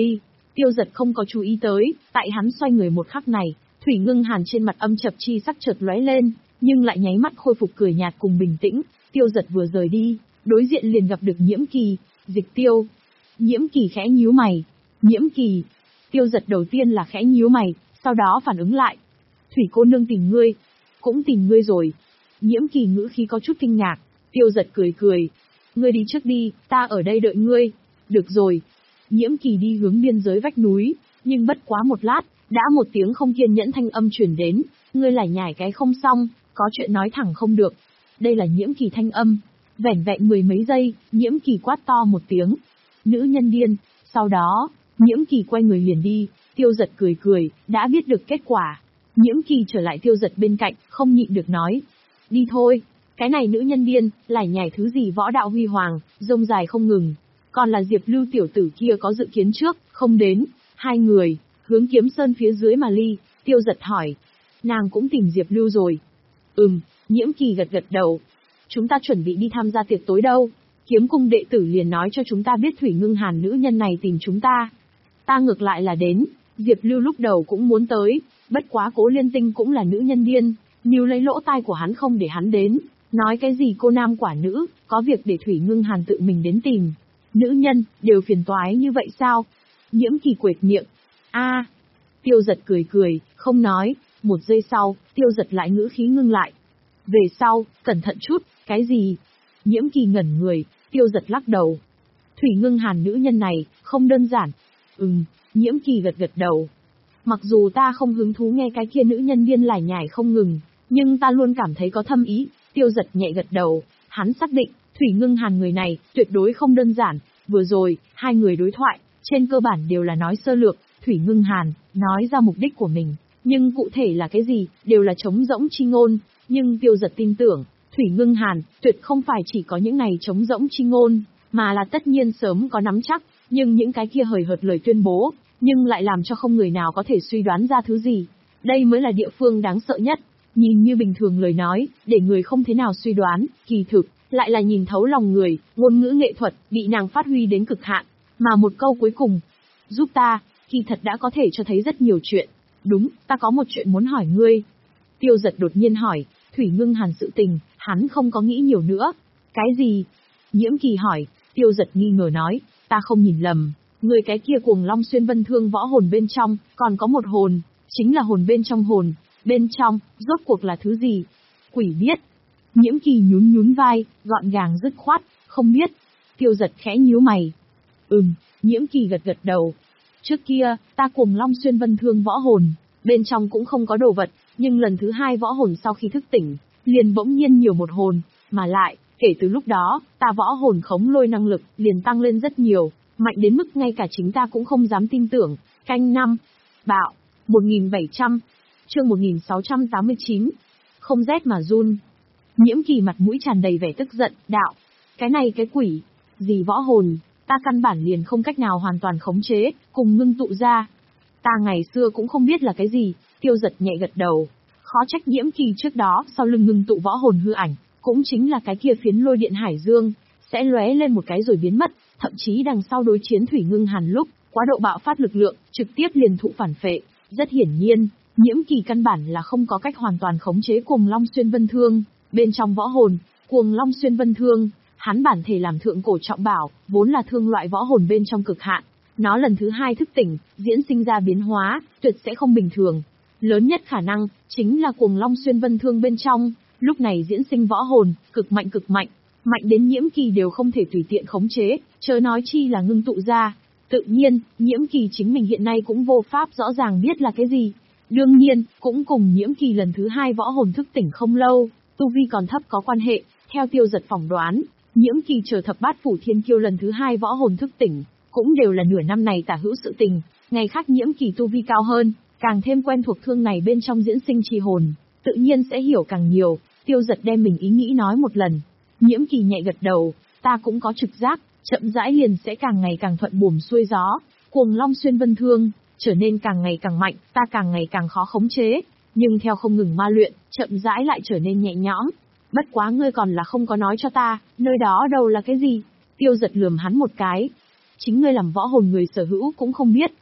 Tiêu Giật không có chú ý tới, tại hắn xoay người một khắc này, Thủy Ngưng Hàn trên mặt âm chập chi sắc chợt lóe lên, nhưng lại nháy mắt khôi phục cười nhạt cùng bình tĩnh. Tiêu Giật vừa rời đi, đối diện liền gặp được Nhiễm Kỳ, Dịch Tiêu. Nhiễm Kỳ khẽ nhíu mày. Nhiễm Kỳ. Tiêu Giật đầu tiên là khẽ nhíu mày, sau đó phản ứng lại. Thủy cô nương tìm ngươi. Cũng tìm ngươi rồi. Nhiễm Kỳ ngữ khí có chút kinh ngạc. Tiêu Giật cười cười. Ngươi đi trước đi, ta ở đây đợi ngươi. Được rồi. Nhiễm Kỳ đi hướng biên giới vách núi, nhưng bất quá một lát, đã một tiếng không kiên nhẫn thanh âm truyền đến. Ngươi lải nhải cái không xong, có chuyện nói thẳng không được. Đây là Nhiễm Kỳ thanh âm. Vẻn vẹn mười mấy giây, Nhiễm Kỳ quát to một tiếng. Nữ nhân điên. Sau đó, Nhiễm Kỳ quay người liền đi. Tiêu Giật cười cười, đã biết được kết quả. Nhiễm Kỳ trở lại Tiêu Giật bên cạnh, không nhịn được nói. Đi thôi, cái này nữ nhân điên, lải nhải thứ gì võ đạo huy hoàng, rông dài không ngừng. Còn là Diệp Lưu tiểu tử kia có dự kiến trước, không đến. Hai người, hướng Kiếm Sơn phía dưới mà ly. Tiêu Giật hỏi. Nàng cũng tìm Diệp Lưu rồi. Ừm, Nhiễm Kỳ gật gật đầu. Chúng ta chuẩn bị đi tham gia tiệc tối đâu. Kiếm cung đệ tử liền nói cho chúng ta biết Thủy Ngưng Hàn nữ nhân này tìm chúng ta. Ta ngược lại là đến. Diệp Lưu lúc đầu cũng muốn tới, bất quá Cố Liên Tinh cũng là nữ nhân điên, níu lấy lỗ tai của hắn không để hắn đến. Nói cái gì cô nam quả nữ, có việc để Thủy Ngưng Hàn tự mình đến tìm. Nữ nhân, đều phiền toái như vậy sao? Nhiễm Kỳ quệt miệng. A. Tiêu Giật cười cười, không nói. Một giây sau, Tiêu Giật lại ngữ khí ngưng lại. Về sau, cẩn thận chút, cái gì? Nhiễm Kỳ ngẩn người, Tiêu Giật lắc đầu. Thủy Ngưng Hàn nữ nhân này, không đơn giản. Ừm, Nhiễm Kỳ gật gật đầu. Mặc dù ta không hứng thú nghe cái kia nữ nhân điên lải nhải không ngừng, nhưng ta luôn cảm thấy có thâm ý. Tiêu Giật nhẹ gật đầu, hắn xác định, Thủy Ngưng Hàn người này, tuyệt đối không đơn giản. Vừa rồi, hai người đối thoại, trên cơ bản đều là nói sơ lược, Thủy Ngưng Hàn, nói ra mục đích của mình. Nhưng cụ thể là cái gì, đều là trống rỗng chi ngôn. Nhưng Tiêu Giật tin tưởng, Thủy Ngưng Hàn, tuyệt không phải chỉ có những này trống rỗng chi ngôn, mà là tất nhiên sớm có nắm chắc, nhưng những cái kia hời hợt lời tuyên bố, nhưng lại làm cho không người nào có thể suy đoán ra thứ gì. Đây mới là địa phương đáng sợ nhất. Nhìn như bình thường lời nói, để người không thế nào suy đoán, kỳ thực, lại là nhìn thấu lòng người, ngôn ngữ nghệ thuật, bị nàng phát huy đến cực hạn. Mà một câu cuối cùng, giúp ta, kỳ thật đã có thể cho thấy rất nhiều chuyện. Đúng, ta có một chuyện muốn hỏi ngươi. Tiêu Giật đột nhiên hỏi, Thủy Ngưng Hàn sự tình, hắn không có nghĩ nhiều nữa. Cái gì? Nhiễm Kỳ hỏi. Tiêu Giật nghi ngờ nói, ta không nhìn lầm, người cái kia Cuồng Long Xuyên Vân Thương võ hồn bên trong, còn có một hồn, chính là hồn bên trong hồn, bên trong, rốt cuộc là thứ gì? Quỷ biết. Nhiễm Kỳ nhún nhún vai, gọn gàng dứt khoát, không biết. Tiêu Giật khẽ nhíu mày. Ừm, Nhiễm Kỳ gật gật đầu. Trước kia, ta Cuồng Long Xuyên Vân Thương võ hồn, bên trong cũng không có đồ vật, nhưng lần thứ hai võ hồn sau khi thức tỉnh, liền bỗng nhiên nhiều một hồn, mà lại, kể từ lúc đó, ta võ hồn khống lôi năng lực liền tăng lên rất nhiều, mạnh đến mức ngay cả chính ta cũng không dám tin tưởng. Canh năm. Bạo. một nghìn bảy trăm. Chương một nghìn sáu trăm tám mươi chín. Không rét mà run. Nhiễm Kỳ mặt mũi tràn đầy vẻ tức giận, đạo. Cái này cái quỷ. Gì võ hồn, ta căn bản liền không cách nào hoàn toàn khống chế, cùng ngưng tụ ra. Ta ngày xưa cũng không biết là cái gì. Tiêu Giật nhẹ gật đầu. Khó trách Nhiễm Kỳ trước đó, sau lưng ngưng tụ võ hồn hư ảnh, cũng chính là cái kia phiến lôi điện hải dương, sẽ lóe lên một cái rồi biến mất, thậm chí đằng sau đối chiến Thủy Ngưng Hàn lúc, quá độ bạo phát lực lượng, trực tiếp liền thụ phản phệ. Rất hiển nhiên, Nhiễm Kỳ căn bản là không có cách hoàn toàn khống chế Cuồng Long Xuyên Vân Thương. Bên trong võ hồn, Cuồng Long Xuyên Vân Thương, hắn bản thể làm thượng cổ trọng bảo, vốn là thương loại võ hồn bên trong cực hạn. Nó lần thứ hai thức tỉnh, diễn sinh ra biến hóa, tuyệt sẽ không bình thường. Lớn nhất khả năng, chính là Cuồng Long Xuyên Vân Thương bên trong, lúc này diễn sinh võ hồn, cực mạnh cực mạnh, mạnh đến Nhiễm Kỳ đều không thể tùy tiện khống chế, chớ nói chi là ngưng tụ ra. Tự nhiên, Nhiễm Kỳ chính mình hiện nay cũng vô pháp rõ ràng biết là cái gì. Đương nhiên, cũng cùng Nhiễm Kỳ lần thứ hai võ hồn thức tỉnh không lâu, tu vi còn thấp có quan hệ. Theo Tiêu Giật phỏng đoán, Nhiễm Kỳ chờ thập bát phủ thiên kiêu lần thứ hai võ hồn thức tỉnh, cũng đều là nửa năm này tả hữu sự tình. Ngày khác Nhiễm Kỳ tu vi cao hơn, càng thêm quen thuộc thương này bên trong diễn sinh chi hồn, tự nhiên sẽ hiểu càng nhiều. Tiêu Giật đem mình ý nghĩ nói một lần. Nhiễm Kỳ nhẹ gật đầu, ta cũng có trực giác, chậm rãi liền sẽ càng ngày càng thuận buồm xuôi gió. Cuồng Long Xuyên Vân Thương, trở nên càng ngày càng mạnh, ta càng ngày càng khó khống chế. Nhưng theo không ngừng ma luyện, chậm rãi lại trở nên nhẹ nhõm. Bất quá ngươi còn là không có nói cho ta, nơi đó đâu là cái gì? Tiêu Giật lườm hắn một cái. Chính ngươi làm võ hồn người sở hữu cũng không biết,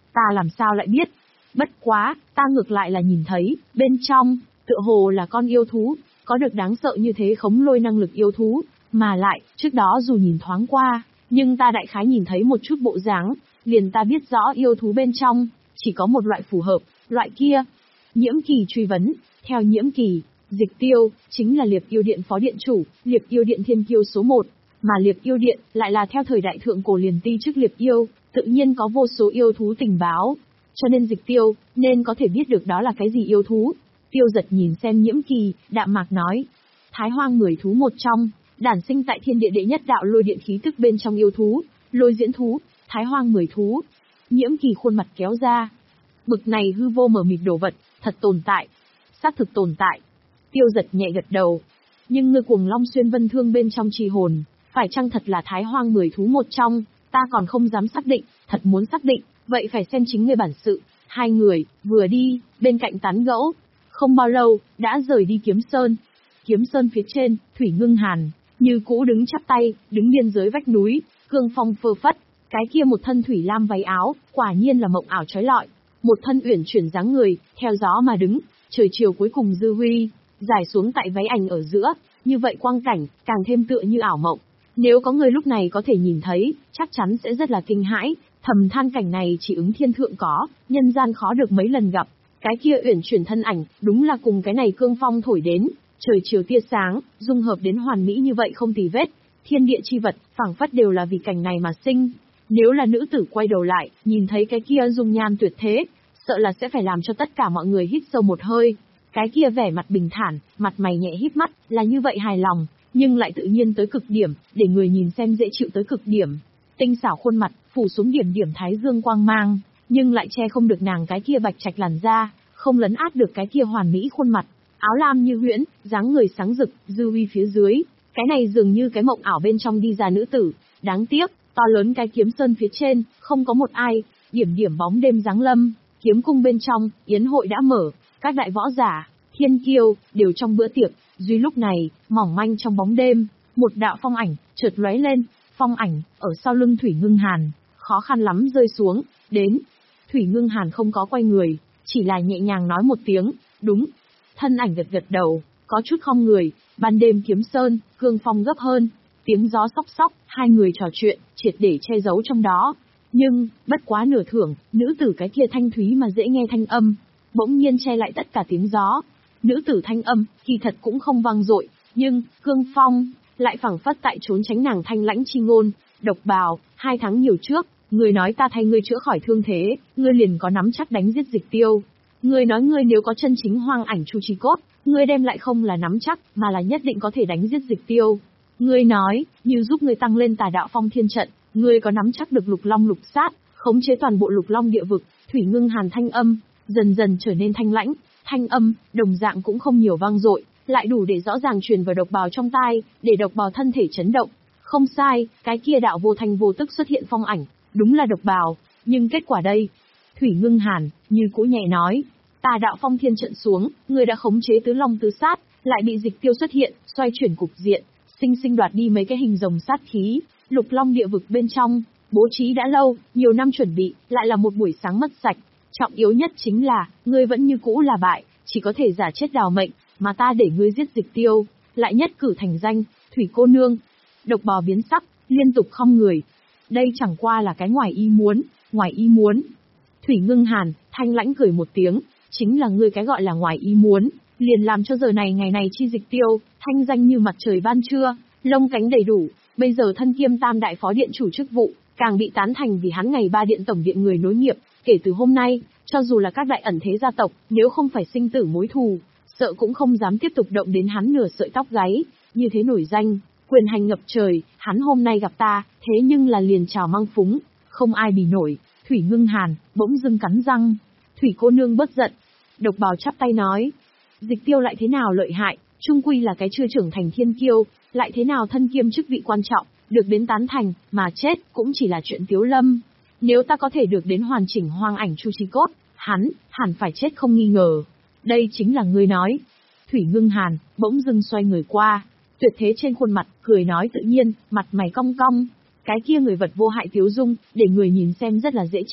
ta làm sao lại biết? Bất quá, ta ngược lại là nhìn thấy, bên trong, tựa hồ là con yêu thú, có được đáng sợ như thế khống lôi năng lực yêu thú, mà lại, trước đó dù nhìn thoáng qua, nhưng ta đại khái nhìn thấy một chút bộ dáng, liền ta biết rõ yêu thú bên trong, chỉ có một loại phù hợp, loại kia. Nhiễm Kỳ truy vấn, theo Nhiễm Kỳ, Dịch Tiêu, chính là Liệp Yêu Điện phó điện chủ, Liệp Yêu Điện thiên kiêu số một, mà Liệp Yêu Điện lại là theo thời đại thượng cổ liền ti trước Liệp Yêu, tự nhiên có vô số yêu thú tình báo, cho nên Dịch Tiêu, nên có thể biết được đó là cái gì yêu thú. Tiêu Giật nhìn xem Nhiễm Kỳ, đạm mạc nói, Thái Hoang mười thú một trong, đản sinh tại thiên địa đệ nhất đạo lôi điện khí tức bên trong yêu thú, lôi diễn thú, Thái Hoang mười thú. Nhiễm Kỳ khuôn mặt kéo ra. Bực này hư vô mờ mịt đồ vật, thật tồn tại. Xác thực tồn tại. Tiêu Giật nhẹ gật đầu. Nhưng ngươi cuồng long xuyên vân thương bên trong trì hồn, phải chăng thật là Thái Hoang mười thú một trong, ta còn không dám xác định, thật muốn xác định, vậy phải xem chính ngươi bản sự. Hai người, vừa đi, bên cạnh tán gẫu. Không bao lâu, đã rời đi Kiếm Sơn. Kiếm Sơn phía trên, Thủy Ngưng Hàn, như cũ đứng chắp tay, đứng biên giới vách núi, cương phong phơ phất. Cái kia một thân thủy lam váy áo, quả nhiên là mộng ảo chói lọi. Một thân uyển chuyển dáng người, theo gió mà đứng, trời chiều cuối cùng dư huy, giải xuống tại váy ảnh ở giữa, như vậy quang cảnh, càng thêm tựa như ảo mộng. Nếu có người lúc này có thể nhìn thấy, chắc chắn sẽ rất là kinh hãi, thầm than cảnh này chỉ ứng thiên thượng có, nhân gian khó được mấy lần gặp. Cái kia uyển chuyển thân ảnh, đúng là cùng cái này cương phong thổi đến, trời chiều tia sáng, dung hợp đến hoàn mỹ như vậy không tì vết. Thiên địa chi vật, phảng phất đều là vì cảnh này mà sinh. Nếu là nữ tử quay đầu lại, nhìn thấy cái kia dung nhan tuyệt thế, sợ là sẽ phải làm cho tất cả mọi người hít sâu một hơi. Cái kia vẻ mặt bình thản, mặt mày nhẹ híp mắt, là như vậy hài lòng, nhưng lại tự nhiên tới cực điểm, để người nhìn xem dễ chịu tới cực điểm. Tinh xảo khuôn mặt, phủ xuống điểm điểm thái dương quang mang, nhưng lại che không được nàng cái kia bạch trạch làn da, không lấn át được cái kia hoàn mỹ khuôn mặt. Áo lam như huyễn, dáng người sáng rực, dư uy phía dưới, cái này dường như cái mộng ảo bên trong đi ra nữ tử. Đáng tiếc, to lớn cái Kiếm Sơn phía trên, không có một ai, điểm điểm bóng đêm giáng lâm, kiếm cung bên trong, yến hội đã mở, các đại võ giả, thiên kiêu, đều trong bữa tiệc, duy lúc này, mỏng manh trong bóng đêm, một đạo phong ảnh, chợt lóe lên, phong ảnh, ở sau lưng Thủy Ngưng Hàn, khó khăn lắm rơi xuống, đến. Thủy Ngưng Hàn không có quay người, chỉ là nhẹ nhàng nói một tiếng, đúng. Thân ảnh gật gật đầu, có chút không người, ban đêm Kiếm Sơn, cương phong gấp hơn, tiếng gió sóc sóc, hai người trò chuyện, triệt để che giấu trong đó. Nhưng, bất quá nửa thưởng, nữ tử cái kia thanh thúy mà dễ nghe thanh âm, bỗng nhiên che lại tất cả tiếng gió. Nữ tử thanh âm, kỳ thật cũng không vang dội, nhưng, cương phong, lại phảng phất tại trốn tránh nàng thanh lãnh chi ngôn. Độc Bào, hai tháng nhiều trước, người nói ta thay ngươi chữa khỏi thương thế, ngươi liền có nắm chắc đánh giết Dịch Tiêu. Ngươi nói ngươi nếu có chân chính hoang ảnh chu chi cốt, ngươi đem lại không là nắm chắc, mà là nhất định có thể đánh giết Dịch Tiêu. Ngươi nói, như giúp ngươi tăng lên tà đạo phong thiên trận, ngươi có nắm chắc được lục long lục sát, khống chế toàn bộ lục long địa vực. Thủy Ngưng Hàn thanh âm, dần dần trở nên thanh lãnh, thanh âm, đồng dạng cũng không nhiều vang dội, lại đủ để rõ ràng truyền vào Độc Bào trong tai, để Độc Bào thân thể chấn động. Không sai, cái kia đạo vô thanh vô tức xuất hiện phong ảnh, đúng là Độc Bào, nhưng kết quả đây. Thủy Ngưng Hàn, như cũ nhẹ nói, tà đạo phong thiên trận xuống, ngươi đã khống chế tứ long tứ sát, lại bị Dịch Tiêu xuất hiện, xoay chuyển cục diện, sinh sinh đoạt đi mấy cái hình rồng sát khí, lục long địa vực bên trong, bố trí đã lâu, nhiều năm chuẩn bị, lại là một buổi sáng mất sạch. Trọng yếu nhất chính là, ngươi vẫn như cũ là bại, chỉ có thể giả chết đào mệnh, mà ta để ngươi giết Dịch Tiêu, lại nhất cử thành danh, Thủy cô nương. Độc Bào biến sắc, liên tục không người. Đây chẳng qua là cái ngoài ý muốn, ngoài ý muốn. Thủy Ngưng Hàn, thanh lãnh cười một tiếng, chính là ngươi cái gọi là ngoài ý muốn, liền làm cho giờ này ngày này chi Dịch Tiêu, thanh danh như mặt trời ban trưa, lông cánh đầy đủ, bây giờ thân kiêm tam đại phó điện chủ chức vụ, càng bị tán thành vì hắn ngày ba điện tổng điện người nối nghiệp. Kể từ hôm nay, cho dù là các đại ẩn thế gia tộc, nếu không phải sinh tử mối thù, sợ cũng không dám tiếp tục động đến hắn nửa sợi tóc gáy. Như thế nổi danh, quyền hành ngập trời, hắn hôm nay gặp ta, thế nhưng là liền chào mang phúng, không ai bì nổi. Thủy Ngưng Hàn, bỗng dưng cắn răng. Thủy cô nương bớt giận. Độc Bào chắp tay nói. Dịch Tiêu lại thế nào lợi hại, trung quy là cái chưa trưởng thành thiên kiêu, lại thế nào thân kiêm chức vị quan trọng, được đến tán thành, mà chết, cũng chỉ là chuyện tiếu lâm. Nếu ta có thể được đến hoàn chỉnh hoang ảnh chu chi cốt, hắn, hẳn phải chết không nghi ngờ. Đây chính là ngươi nói. Thủy Ngưng Hàn, bỗng dưng xoay người qua, tuyệt thế trên khuôn mặt, cười nói tự nhiên, mặt mày cong cong. Cái kia người vật vô hại tiếu dung, để người nhìn xem rất là dễ chịu.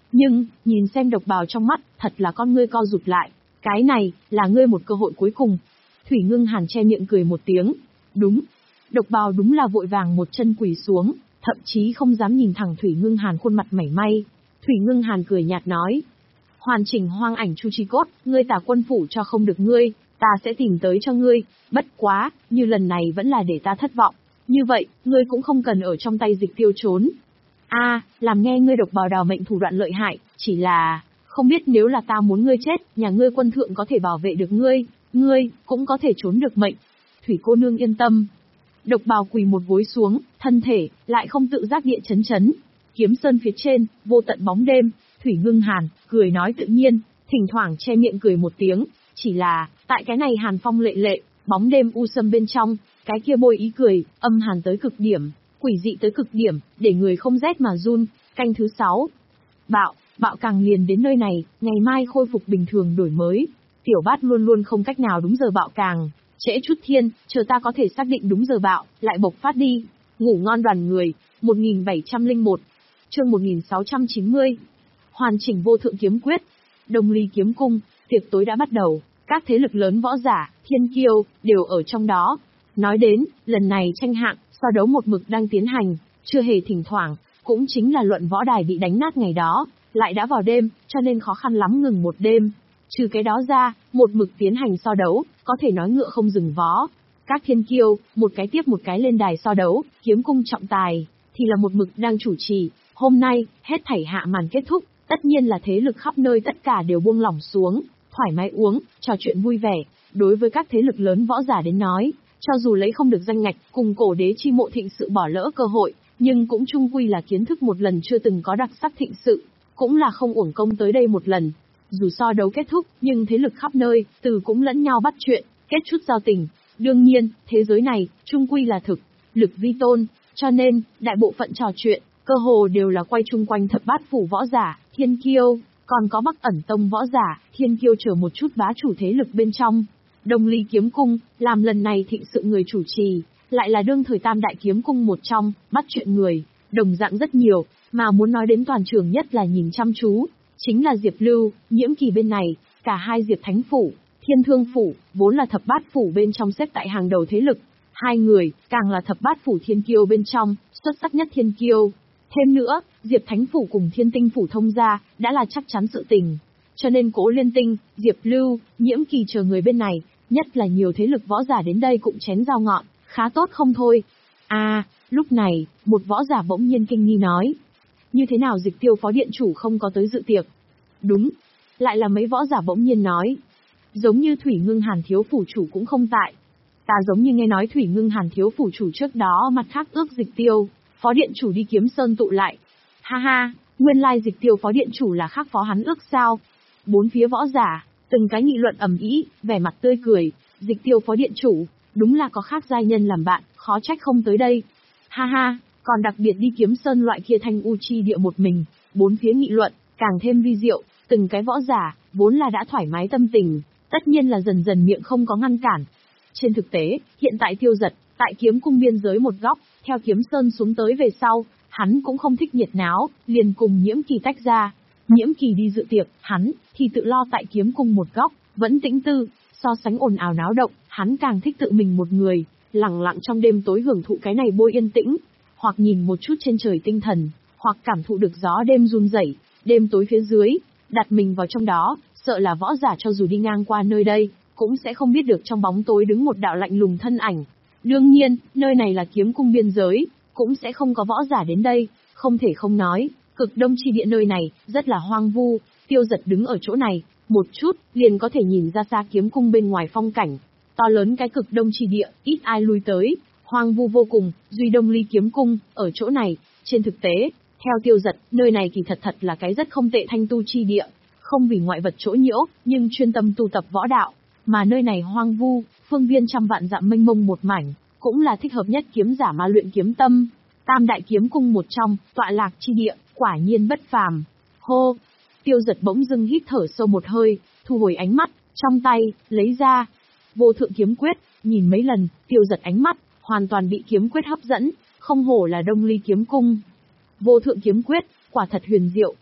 Nhưng, nhìn xem Độc Bào trong mắt, thật là con ngươi co rụt lại. Cái này, là ngươi một cơ hội cuối cùng. Thủy Ngưng Hàn che miệng cười một tiếng. Đúng. Độc Bào đúng là vội vàng một chân quỳ xuống, thậm chí không dám nhìn thẳng Thủy Ngưng Hàn khuôn mặt mảy may. Thủy Ngưng Hàn cười nhạt nói. Hoàn chỉnh hoang ảnh chu chi cốt, ngươi Tà Quân phủ cho không được ngươi, ta sẽ tìm tới cho ngươi, bất quá, như lần này vẫn là để ta thất vọng. Như vậy, ngươi cũng không cần ở trong tay Dịch Tiêu trốn. A, à, làm nghe ngươi Độc Bào đào mệnh thủ đoạn lợi hại, chỉ là, không biết nếu là ta muốn ngươi chết, nhà ngươi quân thượng có thể bảo vệ được ngươi, ngươi, cũng có thể trốn được mệnh. Thủy cô nương yên tâm. Độc Bào quỳ một gối xuống, thân thể, lại không tự giác địa chấn chấn. Kiếm sơn phía trên, vô tận bóng đêm, Thủy Ngưng Hàn, cười nói tự nhiên, thỉnh thoảng che miệng cười một tiếng, chỉ là, tại cái này hàn phong lệ lệ, bóng đêm u sâm bên trong, cái kia bôi ý cười, âm hàn tới cực điểm, quỷ dị tới cực điểm, để người không rét mà run. Canh thứ sáu. Bạo, bạo càng liền đến nơi này, ngày mai khôi phục bình thường đổi mới. Tiểu Bát luôn luôn không cách nào đúng giờ bạo càng, trễ chút thiên, chờ ta có thể xác định đúng giờ bạo, lại bộc phát đi. Ngủ ngon đoàn người, một nghìn bảy trăm lẻ một. Chương một nghìn sáu trăm chín mươi. Hoàn chỉnh vô thượng kiếm quyết. Đông Ly kiếm cung, tiệc tối đã bắt đầu, các thế lực lớn võ giả, thiên kiêu, đều ở trong đó. Nói đến, lần này tranh hạng, so đấu một mực đang tiến hành, chưa hề thỉnh thoảng, cũng chính là luận võ đài bị đánh nát ngày đó, lại đã vào đêm, cho nên khó khăn lắm ngừng một đêm. Trừ cái đó ra, một mực tiến hành so đấu, có thể nói ngựa không dừng vó. Các thiên kiêu, một cái tiếp một cái lên đài so đấu, kiếm cung trọng tài, thì là một mực đang chủ trì. Hôm nay, hết thảy hạ màn kết thúc, tất nhiên là thế lực khắp nơi tất cả đều buông lỏng xuống, thoải mái uống, trò chuyện vui vẻ. Đối với các thế lực lớn võ giả đến nói, cho dù lấy không được danh ngạch, cùng cổ đế chi mộ thịnh sự bỏ lỡ cơ hội, nhưng cũng chung quy là kiến thức một lần chưa từng có đặc sắc thịnh sự, cũng là không uổng công tới đây một lần. Dù so đấu kết thúc, nhưng thế lực khắp nơi, từ cũng lẫn nhau bắt chuyện, kết chút giao tình. Đương nhiên, thế giới này, chung quy là thực, lực vi tôn, cho nên, đại bộ phận trò chuyện, cơ hồ đều là quay chung quanh thập bát phủ võ giả, thiên kiêu, còn có Bắc Ẩn Tông võ giả, thiên kiêu chờ một chút bá chủ thế lực bên trong. Đông Ly kiếm cung, làm lần này thịnh sự người chủ trì, lại là đương thời tam đại kiếm cung một trong, bắt chuyện người, đồng dạng rất nhiều, mà muốn nói đến toàn trường nhất là nhìn chăm chú, chính là Diệp Lưu, Nhiễm Kỳ bên này, cả hai Diệp Thánh Phủ, Thiên Thương Phủ, vốn là thập bát phủ bên trong xếp tại hàng đầu thế lực. Hai người, càng là thập bát phủ thiên kiêu bên trong, xuất sắc nhất thiên kiêu. Thêm nữa, Diệp Thánh Phủ cùng Thiên Tinh Phủ thông gia, đã là chắc chắn sự tình. Cho nên Cố Liên Tinh, Diệp Lưu, Nhiễm Kỳ chờ người bên này, nhất là nhiều thế lực võ giả đến đây cũng chén dao ngọn, khá tốt không thôi. À, lúc này, một võ giả bỗng nhiên kinh nghi nói. Như thế nào Dịch Tiêu phó điện chủ không có tới dự tiệc? Đúng. Lại là mấy võ giả bỗng nhiên nói. Giống như Thủy Ngưng Hàn thiếu phủ chủ cũng không tại. Ta giống như nghe nói Thủy Ngưng Hàn thiếu phủ chủ trước đó mặt khác ước Dịch Tiêu, phó điện chủ đi Kiếm Sơn tụ lại. Ha ha, nguyên lai Dịch Tiêu phó điện chủ là khác phó hắn ước sao? Bốn phía võ giả, từng cái nghị luận ầm ĩ, vẻ mặt tươi cười. Dịch Tiêu phó điện chủ, đúng là có khác giai nhân làm bạn, khó trách không tới đây. Ha ha, còn đặc biệt đi Kiếm Sơn loại kia thanh u chi địa một mình. Bốn phía nghị luận, càng thêm vi diệu. Từng cái võ giả, vốn là đã thoải mái tâm tình, tất nhiên là dần dần miệng không có ngăn cản. Trên thực tế, hiện tại Tiêu Giật, tại kiếm cung biên giới một góc, theo Kiếm Sơn xuống tới về sau, hắn cũng không thích nhiệt náo, liền cùng Nhiễm Kỳ tách ra. Nhiễm Kỳ đi dự tiệc, hắn, thì tự lo tại kiếm cung một góc, vẫn tĩnh tư, so sánh ồn ào náo động, hắn càng thích tự mình một người, lặng lặng trong đêm tối hưởng thụ cái này bôi yên tĩnh, hoặc nhìn một chút trên trời tinh thần, hoặc cảm thụ được gió đêm run rẩy, đêm tối phía dưới, đặt mình vào trong đó, sợ là võ giả cho dù đi ngang qua nơi đây, cũng sẽ không biết được trong bóng tối đứng một đạo lạnh lùng thân ảnh. Đương nhiên, nơi này là kiếm cung biên giới, cũng sẽ không có võ giả đến đây, không thể không nói, cực đông chi địa nơi này, rất là hoang vu. Tiêu Giật đứng ở chỗ này, một chút, liền có thể nhìn ra xa kiếm cung bên ngoài phong cảnh. To lớn cái cực đông chi địa, ít ai lui tới, hoang vu vô cùng, duy Đông Ly kiếm cung, ở chỗ này, trên thực tế, theo Tiêu Giật, nơi này kỳ thật thật là cái rất không tệ thanh tu chi địa, không vì ngoại vật chỗ nhiễu, nhưng chuyên tâm tu tập võ đạo, mà nơi này hoang vu, phương viên trăm vạn dặm mênh mông một mảnh, cũng là thích hợp nhất kiếm giả ma luyện kiếm tâm. Tam đại kiếm cung một trong, tọa lạc chi địa, quả nhiên bất phàm. Hô! Tiêu Giật bỗng dưng hít thở sâu một hơi, thu hồi ánh mắt, trong tay, lấy ra vô thượng kiếm quyết, nhìn mấy lần, Tiêu Giật ánh mắt, hoàn toàn bị kiếm quyết hấp dẫn, không hổ là Đông Ly kiếm cung. Vô thượng kiếm quyết, quả thật huyền diệu.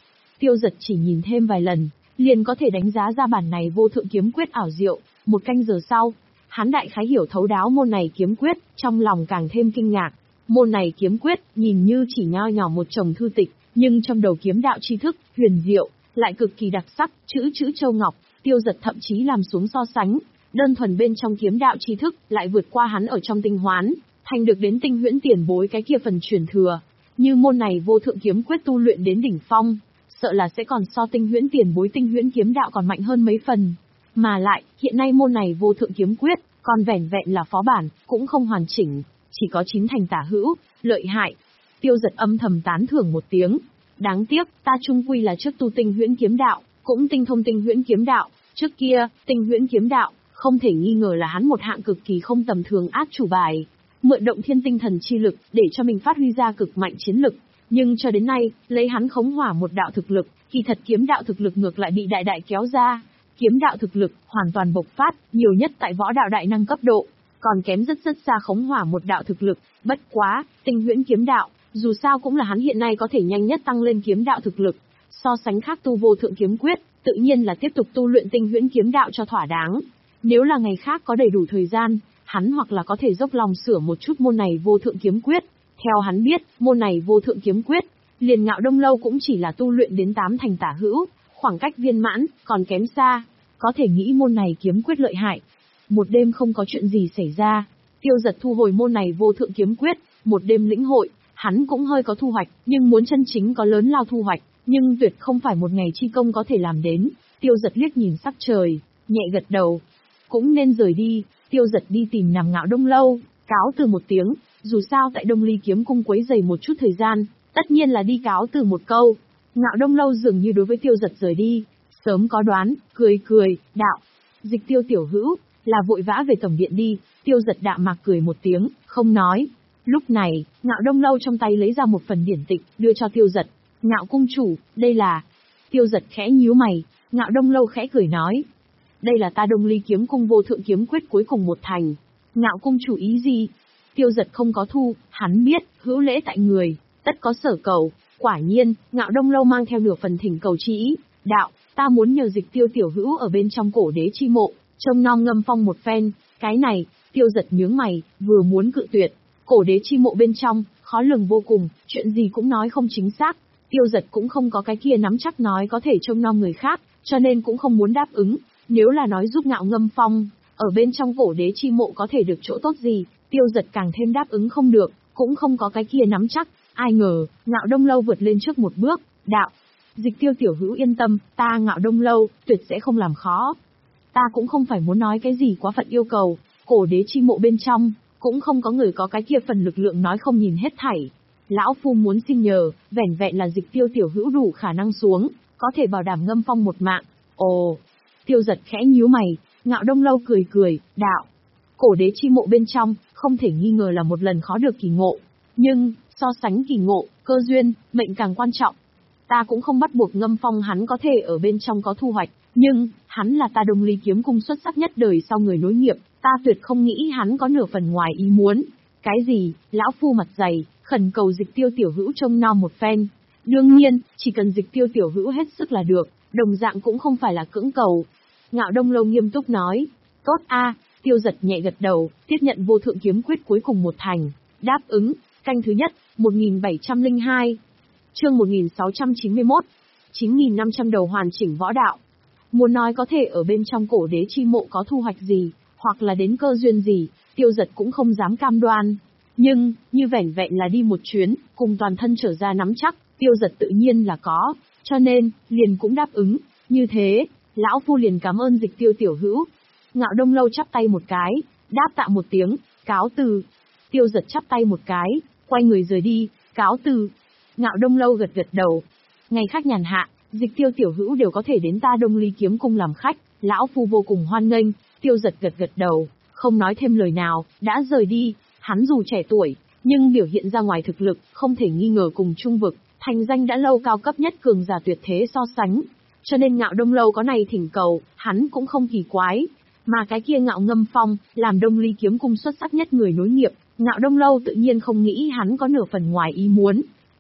Tiêu Dật chỉ nhìn thêm vài lần, liền có thể đánh giá ra bản này vô thượng kiếm quyết ảo diệu. Một canh giờ sau, hắn đại khái hiểu thấu đáo môn này kiếm quyết, trong lòng càng thêm kinh ngạc. Môn này kiếm quyết, nhìn như chỉ nho nhỏ một chồng thư tịch, nhưng trong đầu kiếm đạo tri thức, huyền diệu, lại cực kỳ đặc sắc, chữ chữ châu ngọc. Tiêu Dật thậm chí làm xuống so sánh, đơn thuần bên trong kiếm đạo tri thức, lại vượt qua hắn ở trong tinh hoán, thành được đến tinh huyễn tiền bối cái kia phần truyền thừa. Như môn này vô thượng kiếm quyết tu luyện đến đỉnh phong, sợ là sẽ còn so tinh huyễn tiền bối tinh huyễn kiếm đạo còn mạnh hơn mấy phần. Mà lại, hiện nay môn này vô thượng kiếm quyết, còn vẻn vẹn là phó bản, cũng không hoàn chỉnh, chỉ có chín thành tả hữu, lợi hại. Tiêu Dật âm thầm tán thưởng một tiếng. Đáng tiếc, ta chung quy là trước tu tinh huyễn kiếm đạo, cũng tinh thông tinh huyễn kiếm đạo. Trước kia, tinh huyễn kiếm đạo, không thể nghi ngờ là hắn một hạng cực kỳ không tầm thường át chủ bài. Mượn động thiên tinh thần chi lực, để cho mình phát huy ra cực mạnh chiến lực. Nhưng cho đến nay, lấy hắn khống hỏa một đạo thực lực, kỳ thật kiếm đạo thực lực ngược lại bị đại đại kéo ra. Kiếm đạo thực lực, hoàn toàn bộc phát, nhiều nhất tại võ đạo đại năng cấp độ, còn kém rất rất xa khống hỏa một đạo thực lực. Bất quá, tinh huyễn kiếm đạo, dù sao cũng là hắn hiện nay có thể nhanh nhất tăng lên kiếm đạo thực lực. So sánh khác tu vô thượng kiếm quyết, tự nhiên là tiếp tục tu luyện tinh huyễn kiếm đạo cho thỏa đáng. Nếu là ngày khác có đầy đủ thời gian, hắn hoặc là có thể dốc lòng sửa một chút môn này vô thượng kiếm quyết. Theo hắn biết, môn này vô thượng kiếm quyết, liền Ngạo Đông Lâu cũng chỉ là tu luyện đến tám thành tả hữu, khoảng cách viên mãn, còn kém xa. Có thể nghĩ môn này kiếm quyết lợi hại. Một đêm không có chuyện gì xảy ra, Tiêu Dật thu hồi môn này vô thượng kiếm quyết, một đêm lĩnh hội, hắn cũng hơi có thu hoạch, nhưng muốn chân chính có lớn lao thu hoạch, nhưng tuyệt không phải một ngày chi công có thể làm đến. Tiêu Dật liếc nhìn sắc trời, nhẹ gật đầu. Cũng nên rời đi. Tiêu Dật đi tìm nằm Ngạo Đông Lâu, cáo từ một tiếng, dù sao tại Đông Ly kiếm cung quấy rầy một chút thời gian, tất nhiên là đi cáo từ một câu. Ngạo Đông Lâu dường như đối với Tiêu Dật rời đi, sớm có đoán, cười cười, đạo. Dịch Tiêu tiểu hữu, là vội vã về tổng điện đi. Tiêu Dật đạm mạc cười một tiếng, không nói. Lúc này, Ngạo Đông Lâu trong tay lấy ra một phần điển tịch, đưa cho Tiêu Dật. Ngạo cung chủ, đây là... Tiêu Dật khẽ nhíu mày, Ngạo Đông Lâu khẽ cười nói. Đây là ta Đông Ly kiếm cung vô thượng kiếm quyết cuối cùng một thành. Ngạo cung chủ ý gì? Tiêu Dật không có thu, hắn biết, hữu lễ tại người, tất có sở cầu. Quả nhiên, Ngạo Đông Lâu mang theo nửa phần thỉnh cầu chi ý. Đạo, ta muốn nhờ Dịch Tiêu tiểu hữu ở bên trong cổ đế chi mộ, trông nom ngâm phong một phen. Cái này, Tiêu Dật nhướng mày, vừa muốn cự tuyệt. Cổ đế chi mộ bên trong, khó lường vô cùng, chuyện gì cũng nói không chính xác. Tiêu Dật cũng không có cái kia nắm chắc nói có thể trông nom người khác, cho nên cũng không muốn đáp ứng. Nếu là nói giúp Ngạo ngâm phong, ở bên trong cổ đế chi mộ có thể được chỗ tốt gì, Tiêu Dật càng thêm đáp ứng không được, cũng không có cái kia nắm chắc. Ai ngờ, Ngạo Đông Lâu vượt lên trước một bước, đạo. Dịch Tiêu tiểu hữu yên tâm, ta Ngạo Đông Lâu, tuyệt sẽ không làm khó. Ta cũng không phải muốn nói cái gì quá phận yêu cầu, cổ đế chi mộ bên trong, cũng không có người có cái kia phần lực lượng nói không nhìn hết thảy. Lão Phu muốn xin nhờ, vẻn vẹn là Dịch Tiêu tiểu hữu đủ khả năng xuống, có thể bảo đảm ngâm phong một mạng. Ồ, Tiêu Dật khẽ nhíu mày, Ngạo Đông Lâu cười cười, đạo. Cổ đế chi mộ bên trong, không thể nghi ngờ là một lần khó được kỳ ngộ. Nhưng, so sánh kỳ ngộ, cơ duyên, mệnh càng quan trọng. Ta cũng không bắt buộc ngâm phong hắn có thể ở bên trong có thu hoạch, nhưng, hắn là ta Đông Ly kiếm cung xuất sắc nhất đời sau người nối nghiệp, ta tuyệt không nghĩ hắn có nửa phần ngoài ý muốn. Cái gì, Lão Phu mặt dày, khẩn cầu Dịch Tiêu tiểu hữu trông nom một phen. Đương nhiên, chỉ cần Dịch Tiêu tiểu hữu hết sức là được, đồng dạng cũng không phải là cưỡng cầu. Ngạo Đông Lâu nghiêm túc nói, tốt a. Tiêu Dật nhẹ gật đầu, tiếp nhận vô thượng kiếm quyết cuối cùng một thành, đáp ứng. Canh thứ nhất, một nghìn bảy trăm lẻ hai. Chương một nghìn sáu trăm chín mươi mốt. chín nghìn năm trăm đầu hoàn chỉnh võ đạo. Muốn nói có thể ở bên trong cổ đế chi mộ có thu hoạch gì, hoặc là đến cơ duyên gì, Tiêu Dật cũng không dám cam đoan. Nhưng, như vẻn vẹn là đi một chuyến, cùng toàn thân trở ra nắm chắc, Tiêu Dật tự nhiên là có, cho nên, liền cũng đáp ứng. Như thế, Lão Phu liền cảm ơn Dịch Tiêu tiểu hữu. Ngạo Đông Lâu chắp tay một cái, đáp tạ một tiếng, cáo từ. Tiêu Dật chắp tay một cái, quay người rời đi, cáo từ. Ngạo Đông Lâu gật gật đầu. Ngày khác nhàn hạ, Dịch Tiêu tiểu hữu đều có thể đến ta Đông Ly kiếm cung làm khách, Lão Phu vô cùng hoan nghênh. Tiêu Dật gật gật đầu, không nói thêm lời nào, đã rời đi. Hắn dù trẻ tuổi, nhưng biểu hiện ra ngoài thực lực, không thể nghi ngờ cùng trung vực, thành danh đã lâu cao cấp nhất cường giả tuyệt thế so sánh. Cho nên Ngạo Đông Lâu có này thỉnh cầu, hắn cũng không kỳ quái. Mà cái kia Ngạo ngâm phong, làm Đông Ly kiếm cung xuất sắc nhất người nối nghiệp, Ngạo Đông Lâu tự nhiên không nghĩ hắn có nửa phần ngoài ý muốn.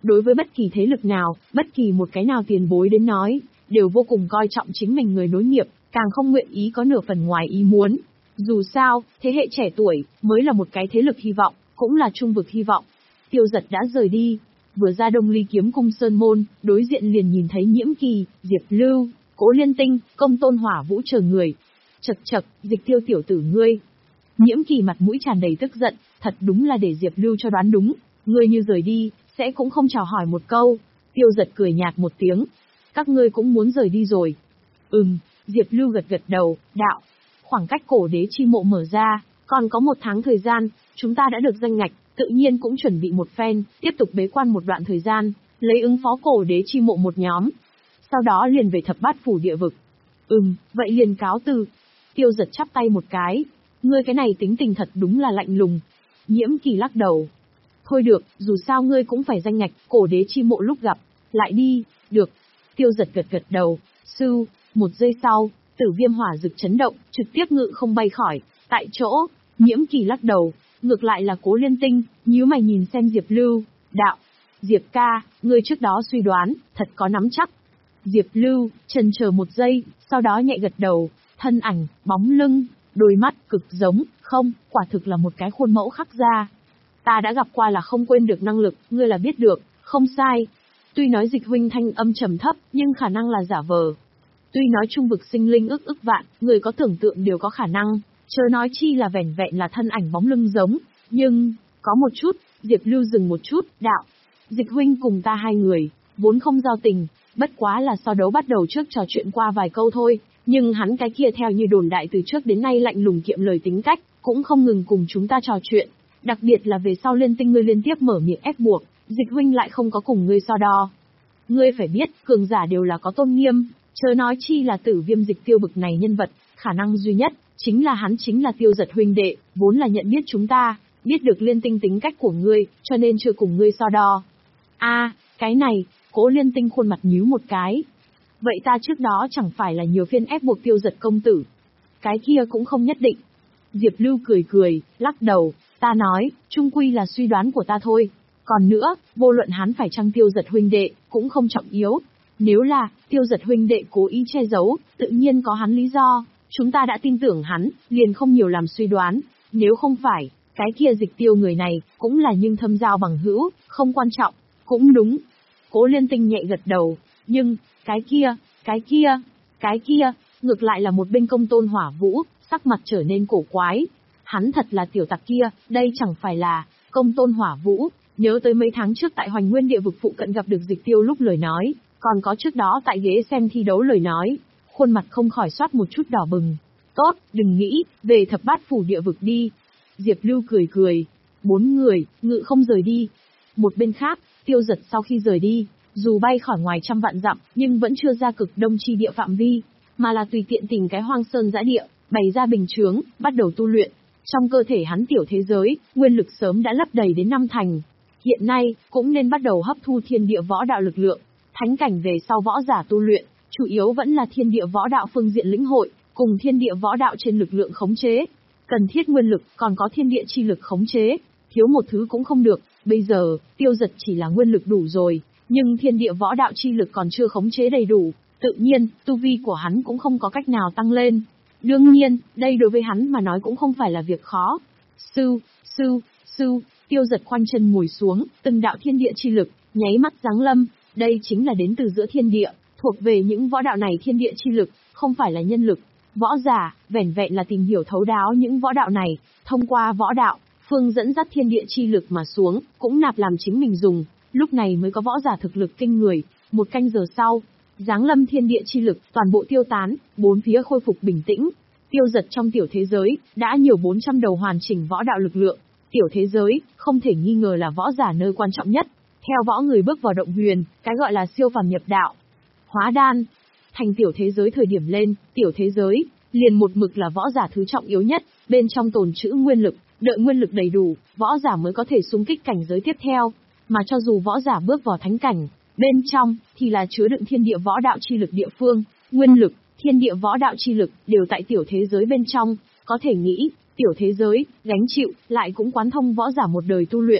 Đối với bất kỳ thế lực nào, bất kỳ một cái nào tiền bối đến nói, đều vô cùng coi trọng chính mình người nối nghiệp, càng không nguyện ý có nửa phần ngoài ý muốn. Dù sao, thế hệ trẻ tuổi, mới là một cái thế lực hy vọng, cũng là trung vực hy vọng. Tiêu Giật đã rời đi, vừa ra Đông Ly kiếm cung sơn môn, đối diện liền nhìn thấy Nhiễm Kỳ, Diệp Lưu, Cố Liên Tinh, Công Tôn Hỏa Vũ chờ người. Chậc chậc, Dịch Tiêu tiểu tử ngươi. Nhiễm Kỳ mặt mũi tràn đầy tức giận, thật đúng là để Diệp Lưu cho đoán đúng, ngươi như rời đi, sẽ cũng không chào hỏi một câu. Tiêu Giật cười nhạt một tiếng, các ngươi cũng muốn rời đi rồi. Ừm, Diệp Lưu gật gật đầu, đạo, khoảng cách cổ đế chi mộ mở ra, còn có một tháng thời gian, chúng ta đã được danh ngạch, tự nhiên cũng chuẩn bị một phen, tiếp tục bế quan một đoạn thời gian, lấy ứng phó cổ đế chi mộ một nhóm. Sau đó liền về thập bát phủ địa vực. Ừm, vậy liền cáo từ. Tiêu Giật chắp tay một cái, ngươi cái này tính tình thật đúng là lạnh lùng. Nhiễm Kỳ lắc đầu. Thôi được, dù sao ngươi cũng phải danh ngạch, cổ đế chi mộ lúc gặp, lại đi, được. Tiêu Giật gật gật đầu, sư, một giây sau, Tử Viêm hỏa rực chấn động, trực tiếp ngự không bay khỏi, tại chỗ. Nhiễm Kỳ lắc đầu, ngược lại là Cố Liên Tinh, nhíu mày nhìn xem Diệp Lưu, đạo, Diệp ca, ngươi trước đó suy đoán, thật có nắm chắc. Diệp Lưu, chần chờ một giây, sau đó nhẹ gật đầu, thân ảnh, bóng lưng, đôi mắt, cực giống, không, quả thực là một cái khuôn mẫu khắc ra. Ta đã gặp qua là không quên được năng lực, ngươi là biết được, không sai. Tuy nói Dịch huynh thanh âm trầm thấp, nhưng khả năng là giả vờ. Tuy nói trung vực sinh linh ức ức vạn, người có tưởng tượng đều có khả năng, chớ nói chi là vẻn vẹn là thân ảnh bóng lưng giống, nhưng, có một chút, Diệp Lưu dừng một chút, đạo. Dịch huynh cùng ta hai người, vốn không giao tình, bất quá là so đấu bắt đầu trước trò chuyện qua vài câu thôi, nhưng hắn cái kia theo như đồn đại từ trước đến nay lạnh lùng kiệm lời tính cách, cũng không ngừng cùng chúng ta trò chuyện. Đặc biệt là về sau Liên Tinh ngươi liên tiếp mở miệng ép buộc, Dịch huynh lại không có cùng ngươi so đo. Ngươi phải biết, cường giả đều là có tôn nghiêm, chớ nói chi là Tử Viêm Dịch Tiêu bực này nhân vật, khả năng duy nhất, chính là hắn chính là Tiêu Giật huynh đệ, vốn là nhận biết chúng ta, biết được Liên Tinh tính cách của ngươi, cho nên chưa cùng ngươi so đo. A, à, cái này, Cố Liên Tinh khuôn mặt nhíu một cái. Vậy ta trước đó chẳng phải là nhiều phiên ép buộc Tiêu Giật công tử. Cái kia cũng không nhất định. Diệp Lưu cười cười, lắc đầu, ta nói, chung quy là suy đoán của ta thôi. Còn nữa, vô luận hắn phải chăng Tiêu Giật huynh đệ, cũng không trọng yếu. Nếu là, Tiêu Giật huynh đệ cố ý che giấu, tự nhiên có hắn lý do, chúng ta đã tin tưởng hắn, liền không nhiều làm suy đoán. Nếu không phải, cái kia Dịch Tiêu người này, cũng là nhưng thâm giao bằng hữu, không quan trọng. Cũng đúng. Cố Liên Tinh nhẹ gật đầu, nhưng, cái kia, cái kia, cái kia, ngược lại là một bên Công Tôn Hỏa Vũ, sắc mặt trở nên cổ quái. Hắn thật là tiểu tặc kia, đây chẳng phải là, Công Tôn Hỏa Vũ, nhớ tới mấy tháng trước tại Hoành Nguyên địa vực phụ cận gặp được Dịch Tiêu lúc lời nói, còn có trước đó tại ghế xem thi đấu lời nói, khuôn mặt không khỏi soát một chút đỏ bừng. Tốt, đừng nghĩ, về thập bát phủ địa vực đi. Diệp Lưu cười cười, bốn người, ngự không rời đi. Một bên khác, Tiêu Giật sau khi rời đi, dù bay khỏi ngoài trăm vạn dặm, nhưng vẫn chưa ra cực đông chi địa phạm vi, mà là tùy tiện tìm cái hoang sơn dã địa, bày ra bình chướng, bắt đầu tu luyện. Trong cơ thể hắn tiểu thế giới, nguyên lực sớm đã lấp đầy đến năm thành. Hiện nay, cũng nên bắt đầu hấp thu thiên địa võ đạo lực lượng. Thánh cảnh về sau võ giả tu luyện, chủ yếu vẫn là thiên địa võ đạo phương diện lĩnh hội, cùng thiên địa võ đạo trên lực lượng khống chế. Cần thiết nguyên lực, còn có thiên địa chi lực khống chế. Thiếu một thứ cũng không được, bây giờ, Tiêu Giật chỉ là nguyên lực đủ rồi, nhưng thiên địa võ đạo chi lực còn chưa khống chế đầy đủ, tự nhiên, tu vi của hắn cũng không có cách nào tăng lên. Đương nhiên, đây đối với hắn mà nói cũng không phải là việc khó. Sư, sư, sư, Tiêu Giật khoanh chân ngồi xuống, từng đạo thiên địa chi lực, nháy mắt giáng lâm, đây chính là đến từ giữa thiên địa, thuộc về những võ đạo này thiên địa chi lực, không phải là nhân lực. Võ giả, vẻn vẹn là tìm hiểu thấu đáo những võ đạo này, thông qua võ đạo, phương dẫn dắt thiên địa chi lực mà xuống, cũng nạp làm chính mình dùng, lúc này mới có võ giả thực lực kinh người. Một canh giờ sau, giáng lâm thiên địa chi lực, toàn bộ tiêu tán, bốn phía khôi phục bình tĩnh. Tiêu Giật trong tiểu thế giới, đã nhiều bốn trăm đầu hoàn chỉnh võ đạo lực lượng. Tiểu thế giới, không thể nghi ngờ là võ giả nơi quan trọng nhất. Theo võ người bước vào động huyền, cái gọi là siêu phàm nhập đạo. Hóa đan, thành tiểu thế giới thời điểm lên, tiểu thế giới, liền một mực là võ giả thứ trọng yếu nhất, bên trong tồn trữ nguyên lực, đợi nguyên lực đầy đủ, võ giả mới có thể xung kích cảnh giới tiếp theo. Mà cho dù võ giả bước vào thánh cảnh, bên trong, thì là chứa đựng thiên địa võ đạo chi lực địa phương, nguyên lực, thiên địa võ đạo chi lực, đều tại tiểu thế giới bên trong, có thể nghĩ, tiểu thế giới, gánh chịu, lại cũng quán thông võ giả một đời tu luyện.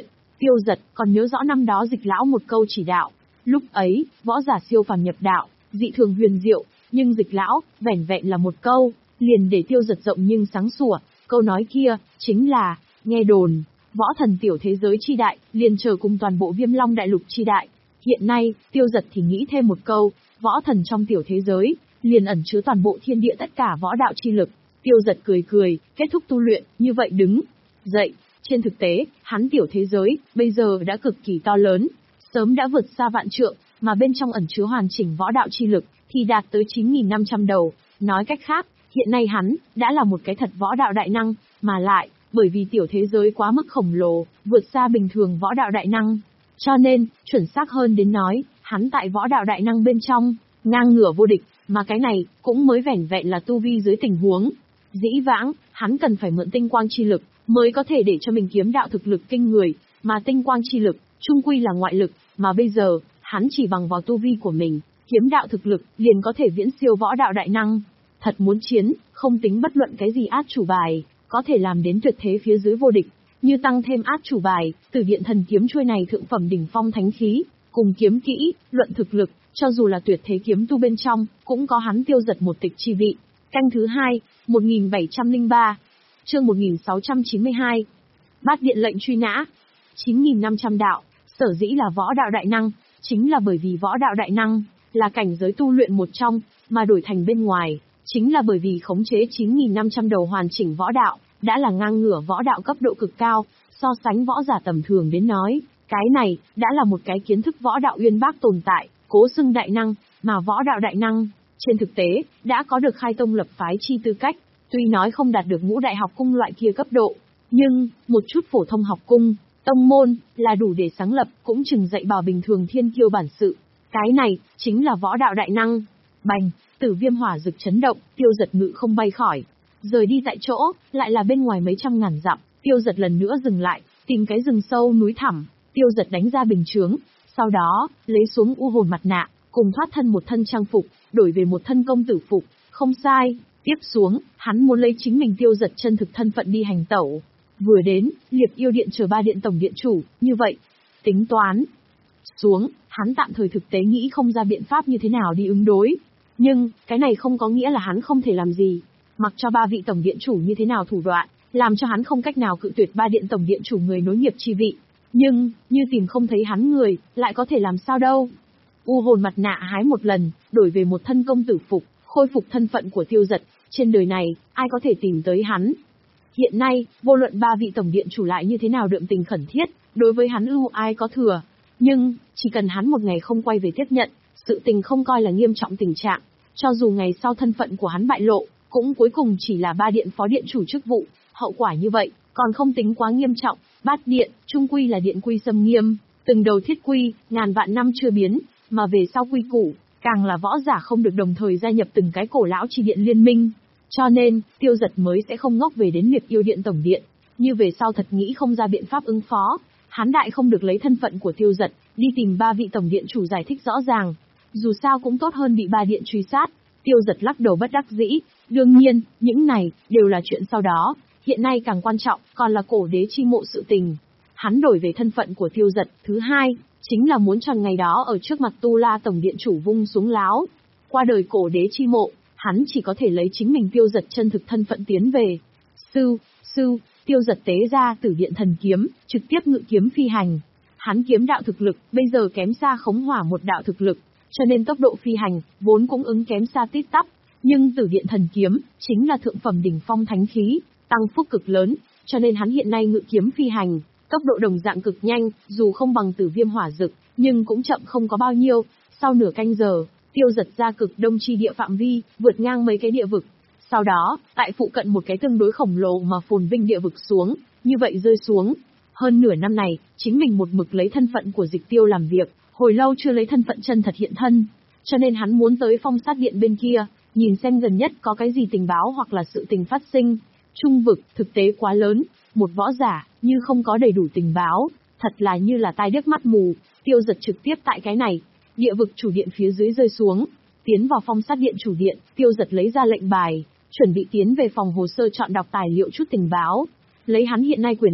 Tiêu Dật còn nhớ rõ năm đó Dịch lão một câu chỉ đạo, lúc ấy, võ giả siêu phàm nhập đạo, dị thường huyền diệu, nhưng Dịch lão, vẻn vẹn là một câu, liền để Tiêu Dật rộng nhưng sáng sủa, câu nói kia, chính là, nghe đồn, võ thần tiểu thế giới chi đại, liền chờ cùng toàn bộ Viêm Long đại lục chi đại. Hiện nay, Tiêu Dật thì nghĩ thêm một câu, võ thần trong tiểu thế giới, liền ẩn chứa toàn bộ thiên địa tất cả võ đạo chi lực. Tiêu Dật cười cười, kết thúc tu luyện, như vậy đứng dậy. Trên thực tế, hắn tiểu thế giới, bây giờ đã cực kỳ to lớn, sớm đã vượt xa vạn trượng, mà bên trong ẩn chứa hoàn chỉnh võ đạo chi lực, thì đạt tới chín nghìn năm trăm đầu. Nói cách khác, hiện nay hắn, đã là một cái thật võ đạo đại năng, mà lại, bởi vì tiểu thế giới quá mức khổng lồ, vượt xa bình thường võ đạo đại năng. Cho nên, chuẩn xác hơn đến nói, hắn tại võ đạo đại năng bên trong, ngang ngửa vô địch, mà cái này, cũng mới vẻn vẹn là tu vi dưới tình huống. Dĩ vãng, hắn cần phải mượn tinh quang chi lực, mới có thể để cho mình kiếm đạo thực lực kinh người, mà tinh quang chi lực, chung quy là ngoại lực, mà bây giờ, hắn chỉ bằng vào tu vi của mình, kiếm đạo thực lực, liền có thể viễn siêu võ đạo đại năng. Thật muốn chiến, không tính bất luận cái gì át chủ bài, có thể làm đến tuyệt thế phía dưới vô địch, như tăng thêm át chủ bài, Tử Điện Thần Kiếm chuôi này thượng phẩm đỉnh phong thánh khí, cùng kiếm kỹ, luận thực lực, cho dù là tuyệt thế kiếm tu bên trong, cũng có hắn Tiêu Dật một tịch chi vị. Canh thứ hai, một nghìn bảy trăm lẻ ba, chương một nghìn sáu trăm chín mươi hai. Bát điện lệnh truy nã. chín nghìn năm trăm đạo, sở dĩ là võ đạo đại năng, chính là bởi vì võ đạo đại năng là cảnh giới tu luyện một trong, mà đổi thành bên ngoài, chính là bởi vì khống chế chín nghìn năm trăm đầu hoàn chỉnh võ đạo, đã là ngang ngửa võ đạo cấp độ cực cao, so sánh võ giả tầm thường đến nói, cái này đã là một cái kiến thức võ đạo uyên bác tồn tại, cố xưng đại năng, mà võ đạo đại năng, trên thực tế, đã có được khai tông lập phái chi tư cách, tuy nói không đạt được ngũ đại học cung loại kia cấp độ, nhưng, một chút phổ thông học cung, tông môn, là đủ để sáng lập, cũng chừng dạy bảo bình thường thiên kiêu bản sự. Cái này, chính là võ đạo đại năng. Bành, Tử Viêm hỏa rực chấn động, Tiêu Dật ngự không bay khỏi. Rời đi tại chỗ, lại là bên ngoài mấy trăm ngàn dặm, Tiêu Dật lần nữa dừng lại, tìm cái rừng sâu núi thẳm, Tiêu Dật đánh ra bình chướng, sau đó, lấy xuống u hồn mặt nạ, cùng thoát thân một thân trang phục, đổi về một thân công tử phục, không sai, tiếp xuống, hắn muốn lấy chính mình Tiêu Dật chân thực thân phận đi hành tẩu. Vừa đến, Liệp Yêu Điện chờ ba điện tổng điện chủ, như vậy, tính toán xuống, hắn tạm thời thực tế nghĩ không ra biện pháp như thế nào đi ứng đối. Nhưng, cái này không có nghĩa là hắn không thể làm gì. Mặc cho ba vị tổng điện chủ như thế nào thủ đoạn, làm cho hắn không cách nào cự tuyệt ba điện tổng điện chủ người nối nghiệp chi vị. Nhưng, như tìm không thấy hắn người, lại có thể làm sao đâu. U hồn mặt nạ hái một lần, đổi về một thân công tử phục, khôi phục thân phận của Tiêu Dật, trên đời này, ai có thể tìm tới hắn. Hiện nay, vô luận ba vị tổng điện chủ lại như thế nào đượm tình khẩn thiết, đối với hắn ưu ai có thừa. Nhưng, chỉ cần hắn một ngày không quay về tiếp nhận, sự tình không coi là nghiêm trọng tình trạng, cho dù ngày sau thân phận của hắn bại lộ, cũng cuối cùng chỉ là ba điện phó điện chủ chức vụ, hậu quả như vậy, còn không tính quá nghiêm trọng, bát điện, trung quy là điện quy xâm nghiêm, từng đầu thiết quy, ngàn vạn năm chưa biến, mà về sau quy củ, càng là võ giả không được đồng thời gia nhập từng cái cổ lão chi điện liên minh. Cho nên, Tiêu Dật mới sẽ không ngốc về đến Liệp Yêu Điện tổng điện, như về sau thật nghĩ không ra biện pháp ứng phó, hắn đại không được lấy thân phận của Tiêu Dật, đi tìm ba vị tổng điện chủ giải thích rõ ràng. Dù sao cũng tốt hơn bị ba điện truy sát. Tiêu Dật lắc đầu bất đắc dĩ, đương nhiên, những này, đều là chuyện sau đó, hiện nay càng quan trọng, còn là cổ đế chi mộ sự tình. Hắn đổi về thân phận của Tiêu Dật, thứ hai, chính là muốn tròn ngày đó ở trước mặt Tu La tổng điện chủ vung xuống láo. Qua đời cổ đế chi mộ, hắn chỉ có thể lấy chính mình Tiêu Dật chân thực thân phận tiến về. Sư, sư, Tiêu Dật tế ra Tử Điện Thần Kiếm, trực tiếp ngự kiếm phi hành. Hắn kiếm đạo thực lực, bây giờ kém xa Khống Hỏa một đạo thực lực, cho nên tốc độ phi hành, vốn cũng ứng kém xa tít tắp. Nhưng Tử Điện Thần Kiếm, chính là thượng phẩm đỉnh phong thánh khí, tăng phúc cực lớn, cho nên hắn hiện nay ngự kiếm phi hành, tốc độ đồng dạng cực nhanh, dù không bằng Tử Viêm hỏa rực, nhưng cũng chậm không có bao nhiêu. Sau nửa canh giờ, Tiêu Dật ra cực đông chi địa phạm vi, vượt ngang mấy cái địa vực. Sau đó, tại phụ cận một cái tương đối khổng lồ mà phồn vinh địa vực xuống, như vậy rơi xuống. Hơn nửa năm này, chính mình một mực lấy thân phận của Dịch Tiêu làm việc, hồi lâu chưa lấy thân phận chân thật hiện thân. Cho nên hắn muốn tới Phong Sát Điện bên kia, nhìn xem gần nhất có cái gì tình báo hoặc là sự tình phát sinh. Trung vực, thực tế quá lớn, một võ giả, như không có đầy đủ tình báo, thật là như là tai điếc mắt mù. Tiêu Dật trực tiếp tại cái này, địa vực chủ điện phía dưới rơi xuống, tiến vào Phong Sát Điện chủ điện, Tiêu Dật lấy ra lệnh bài, chuẩn bị tiến về phòng hồ sơ chọn đọc tài liệu chút tình báo. Lấy hắn hiện nay quyền hạn,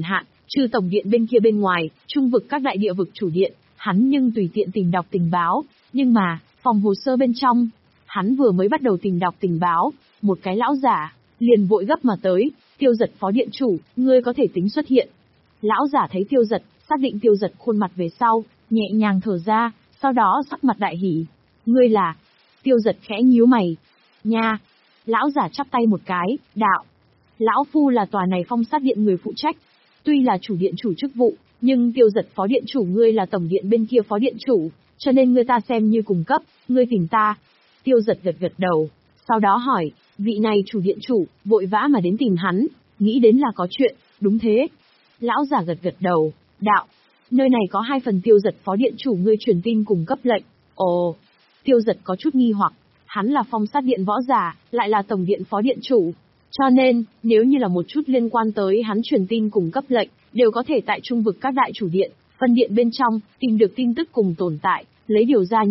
Trừ tổng điện bên kia bên ngoài, trung vực các đại địa vực chủ điện, hắn nhưng tùy tiện tìm đọc tình báo, nhưng mà, phòng hồ sơ bên trong, hắn vừa mới bắt đầu tìm đọc tình báo, một cái lão giả, liền vội gấp mà tới, Tiêu Giật phó điện chủ, ngươi có thể tính xuất hiện. Lão giả thấy Tiêu Giật, xác định Tiêu Giật khuôn mặt về sau, nhẹ nhàng thở ra, sau đó sắc mặt đại hỉ. Ngươi là? Tiêu Giật khẽ nhíu mày. Nha! Lão giả chắp tay một cái, đạo. Lão phu là tòa này phong sát điện người phụ trách. Tuy là chủ điện chủ chức vụ, nhưng Tiêu Giật phó điện chủ ngươi là tổng điện bên kia phó điện chủ, cho nên ngươi ta xem như cùng cấp, ngươi tìm ta. Tiêu Giật gật gật đầu, sau đó hỏi, vị này chủ điện chủ, vội vã mà đến tìm hắn, nghĩ đến là có chuyện, đúng thế. Lão giả gật gật đầu, đạo, nơi này có hai phần Tiêu Giật phó điện chủ ngươi truyền tin cùng cấp lệnh. Ồ, Tiêu Giật có chút nghi hoặc, hắn là phong sát điện võ giả, lại là tổng điện phó điện chủ. Cho nên, nếu như là một chút liên quan tới hắn truyền tin cùng cấp lệnh, đều có thể tại trung vực các đại chủ điện, phân điện bên trong, tìm được tin tức cùng tồn tại, lấy điều ra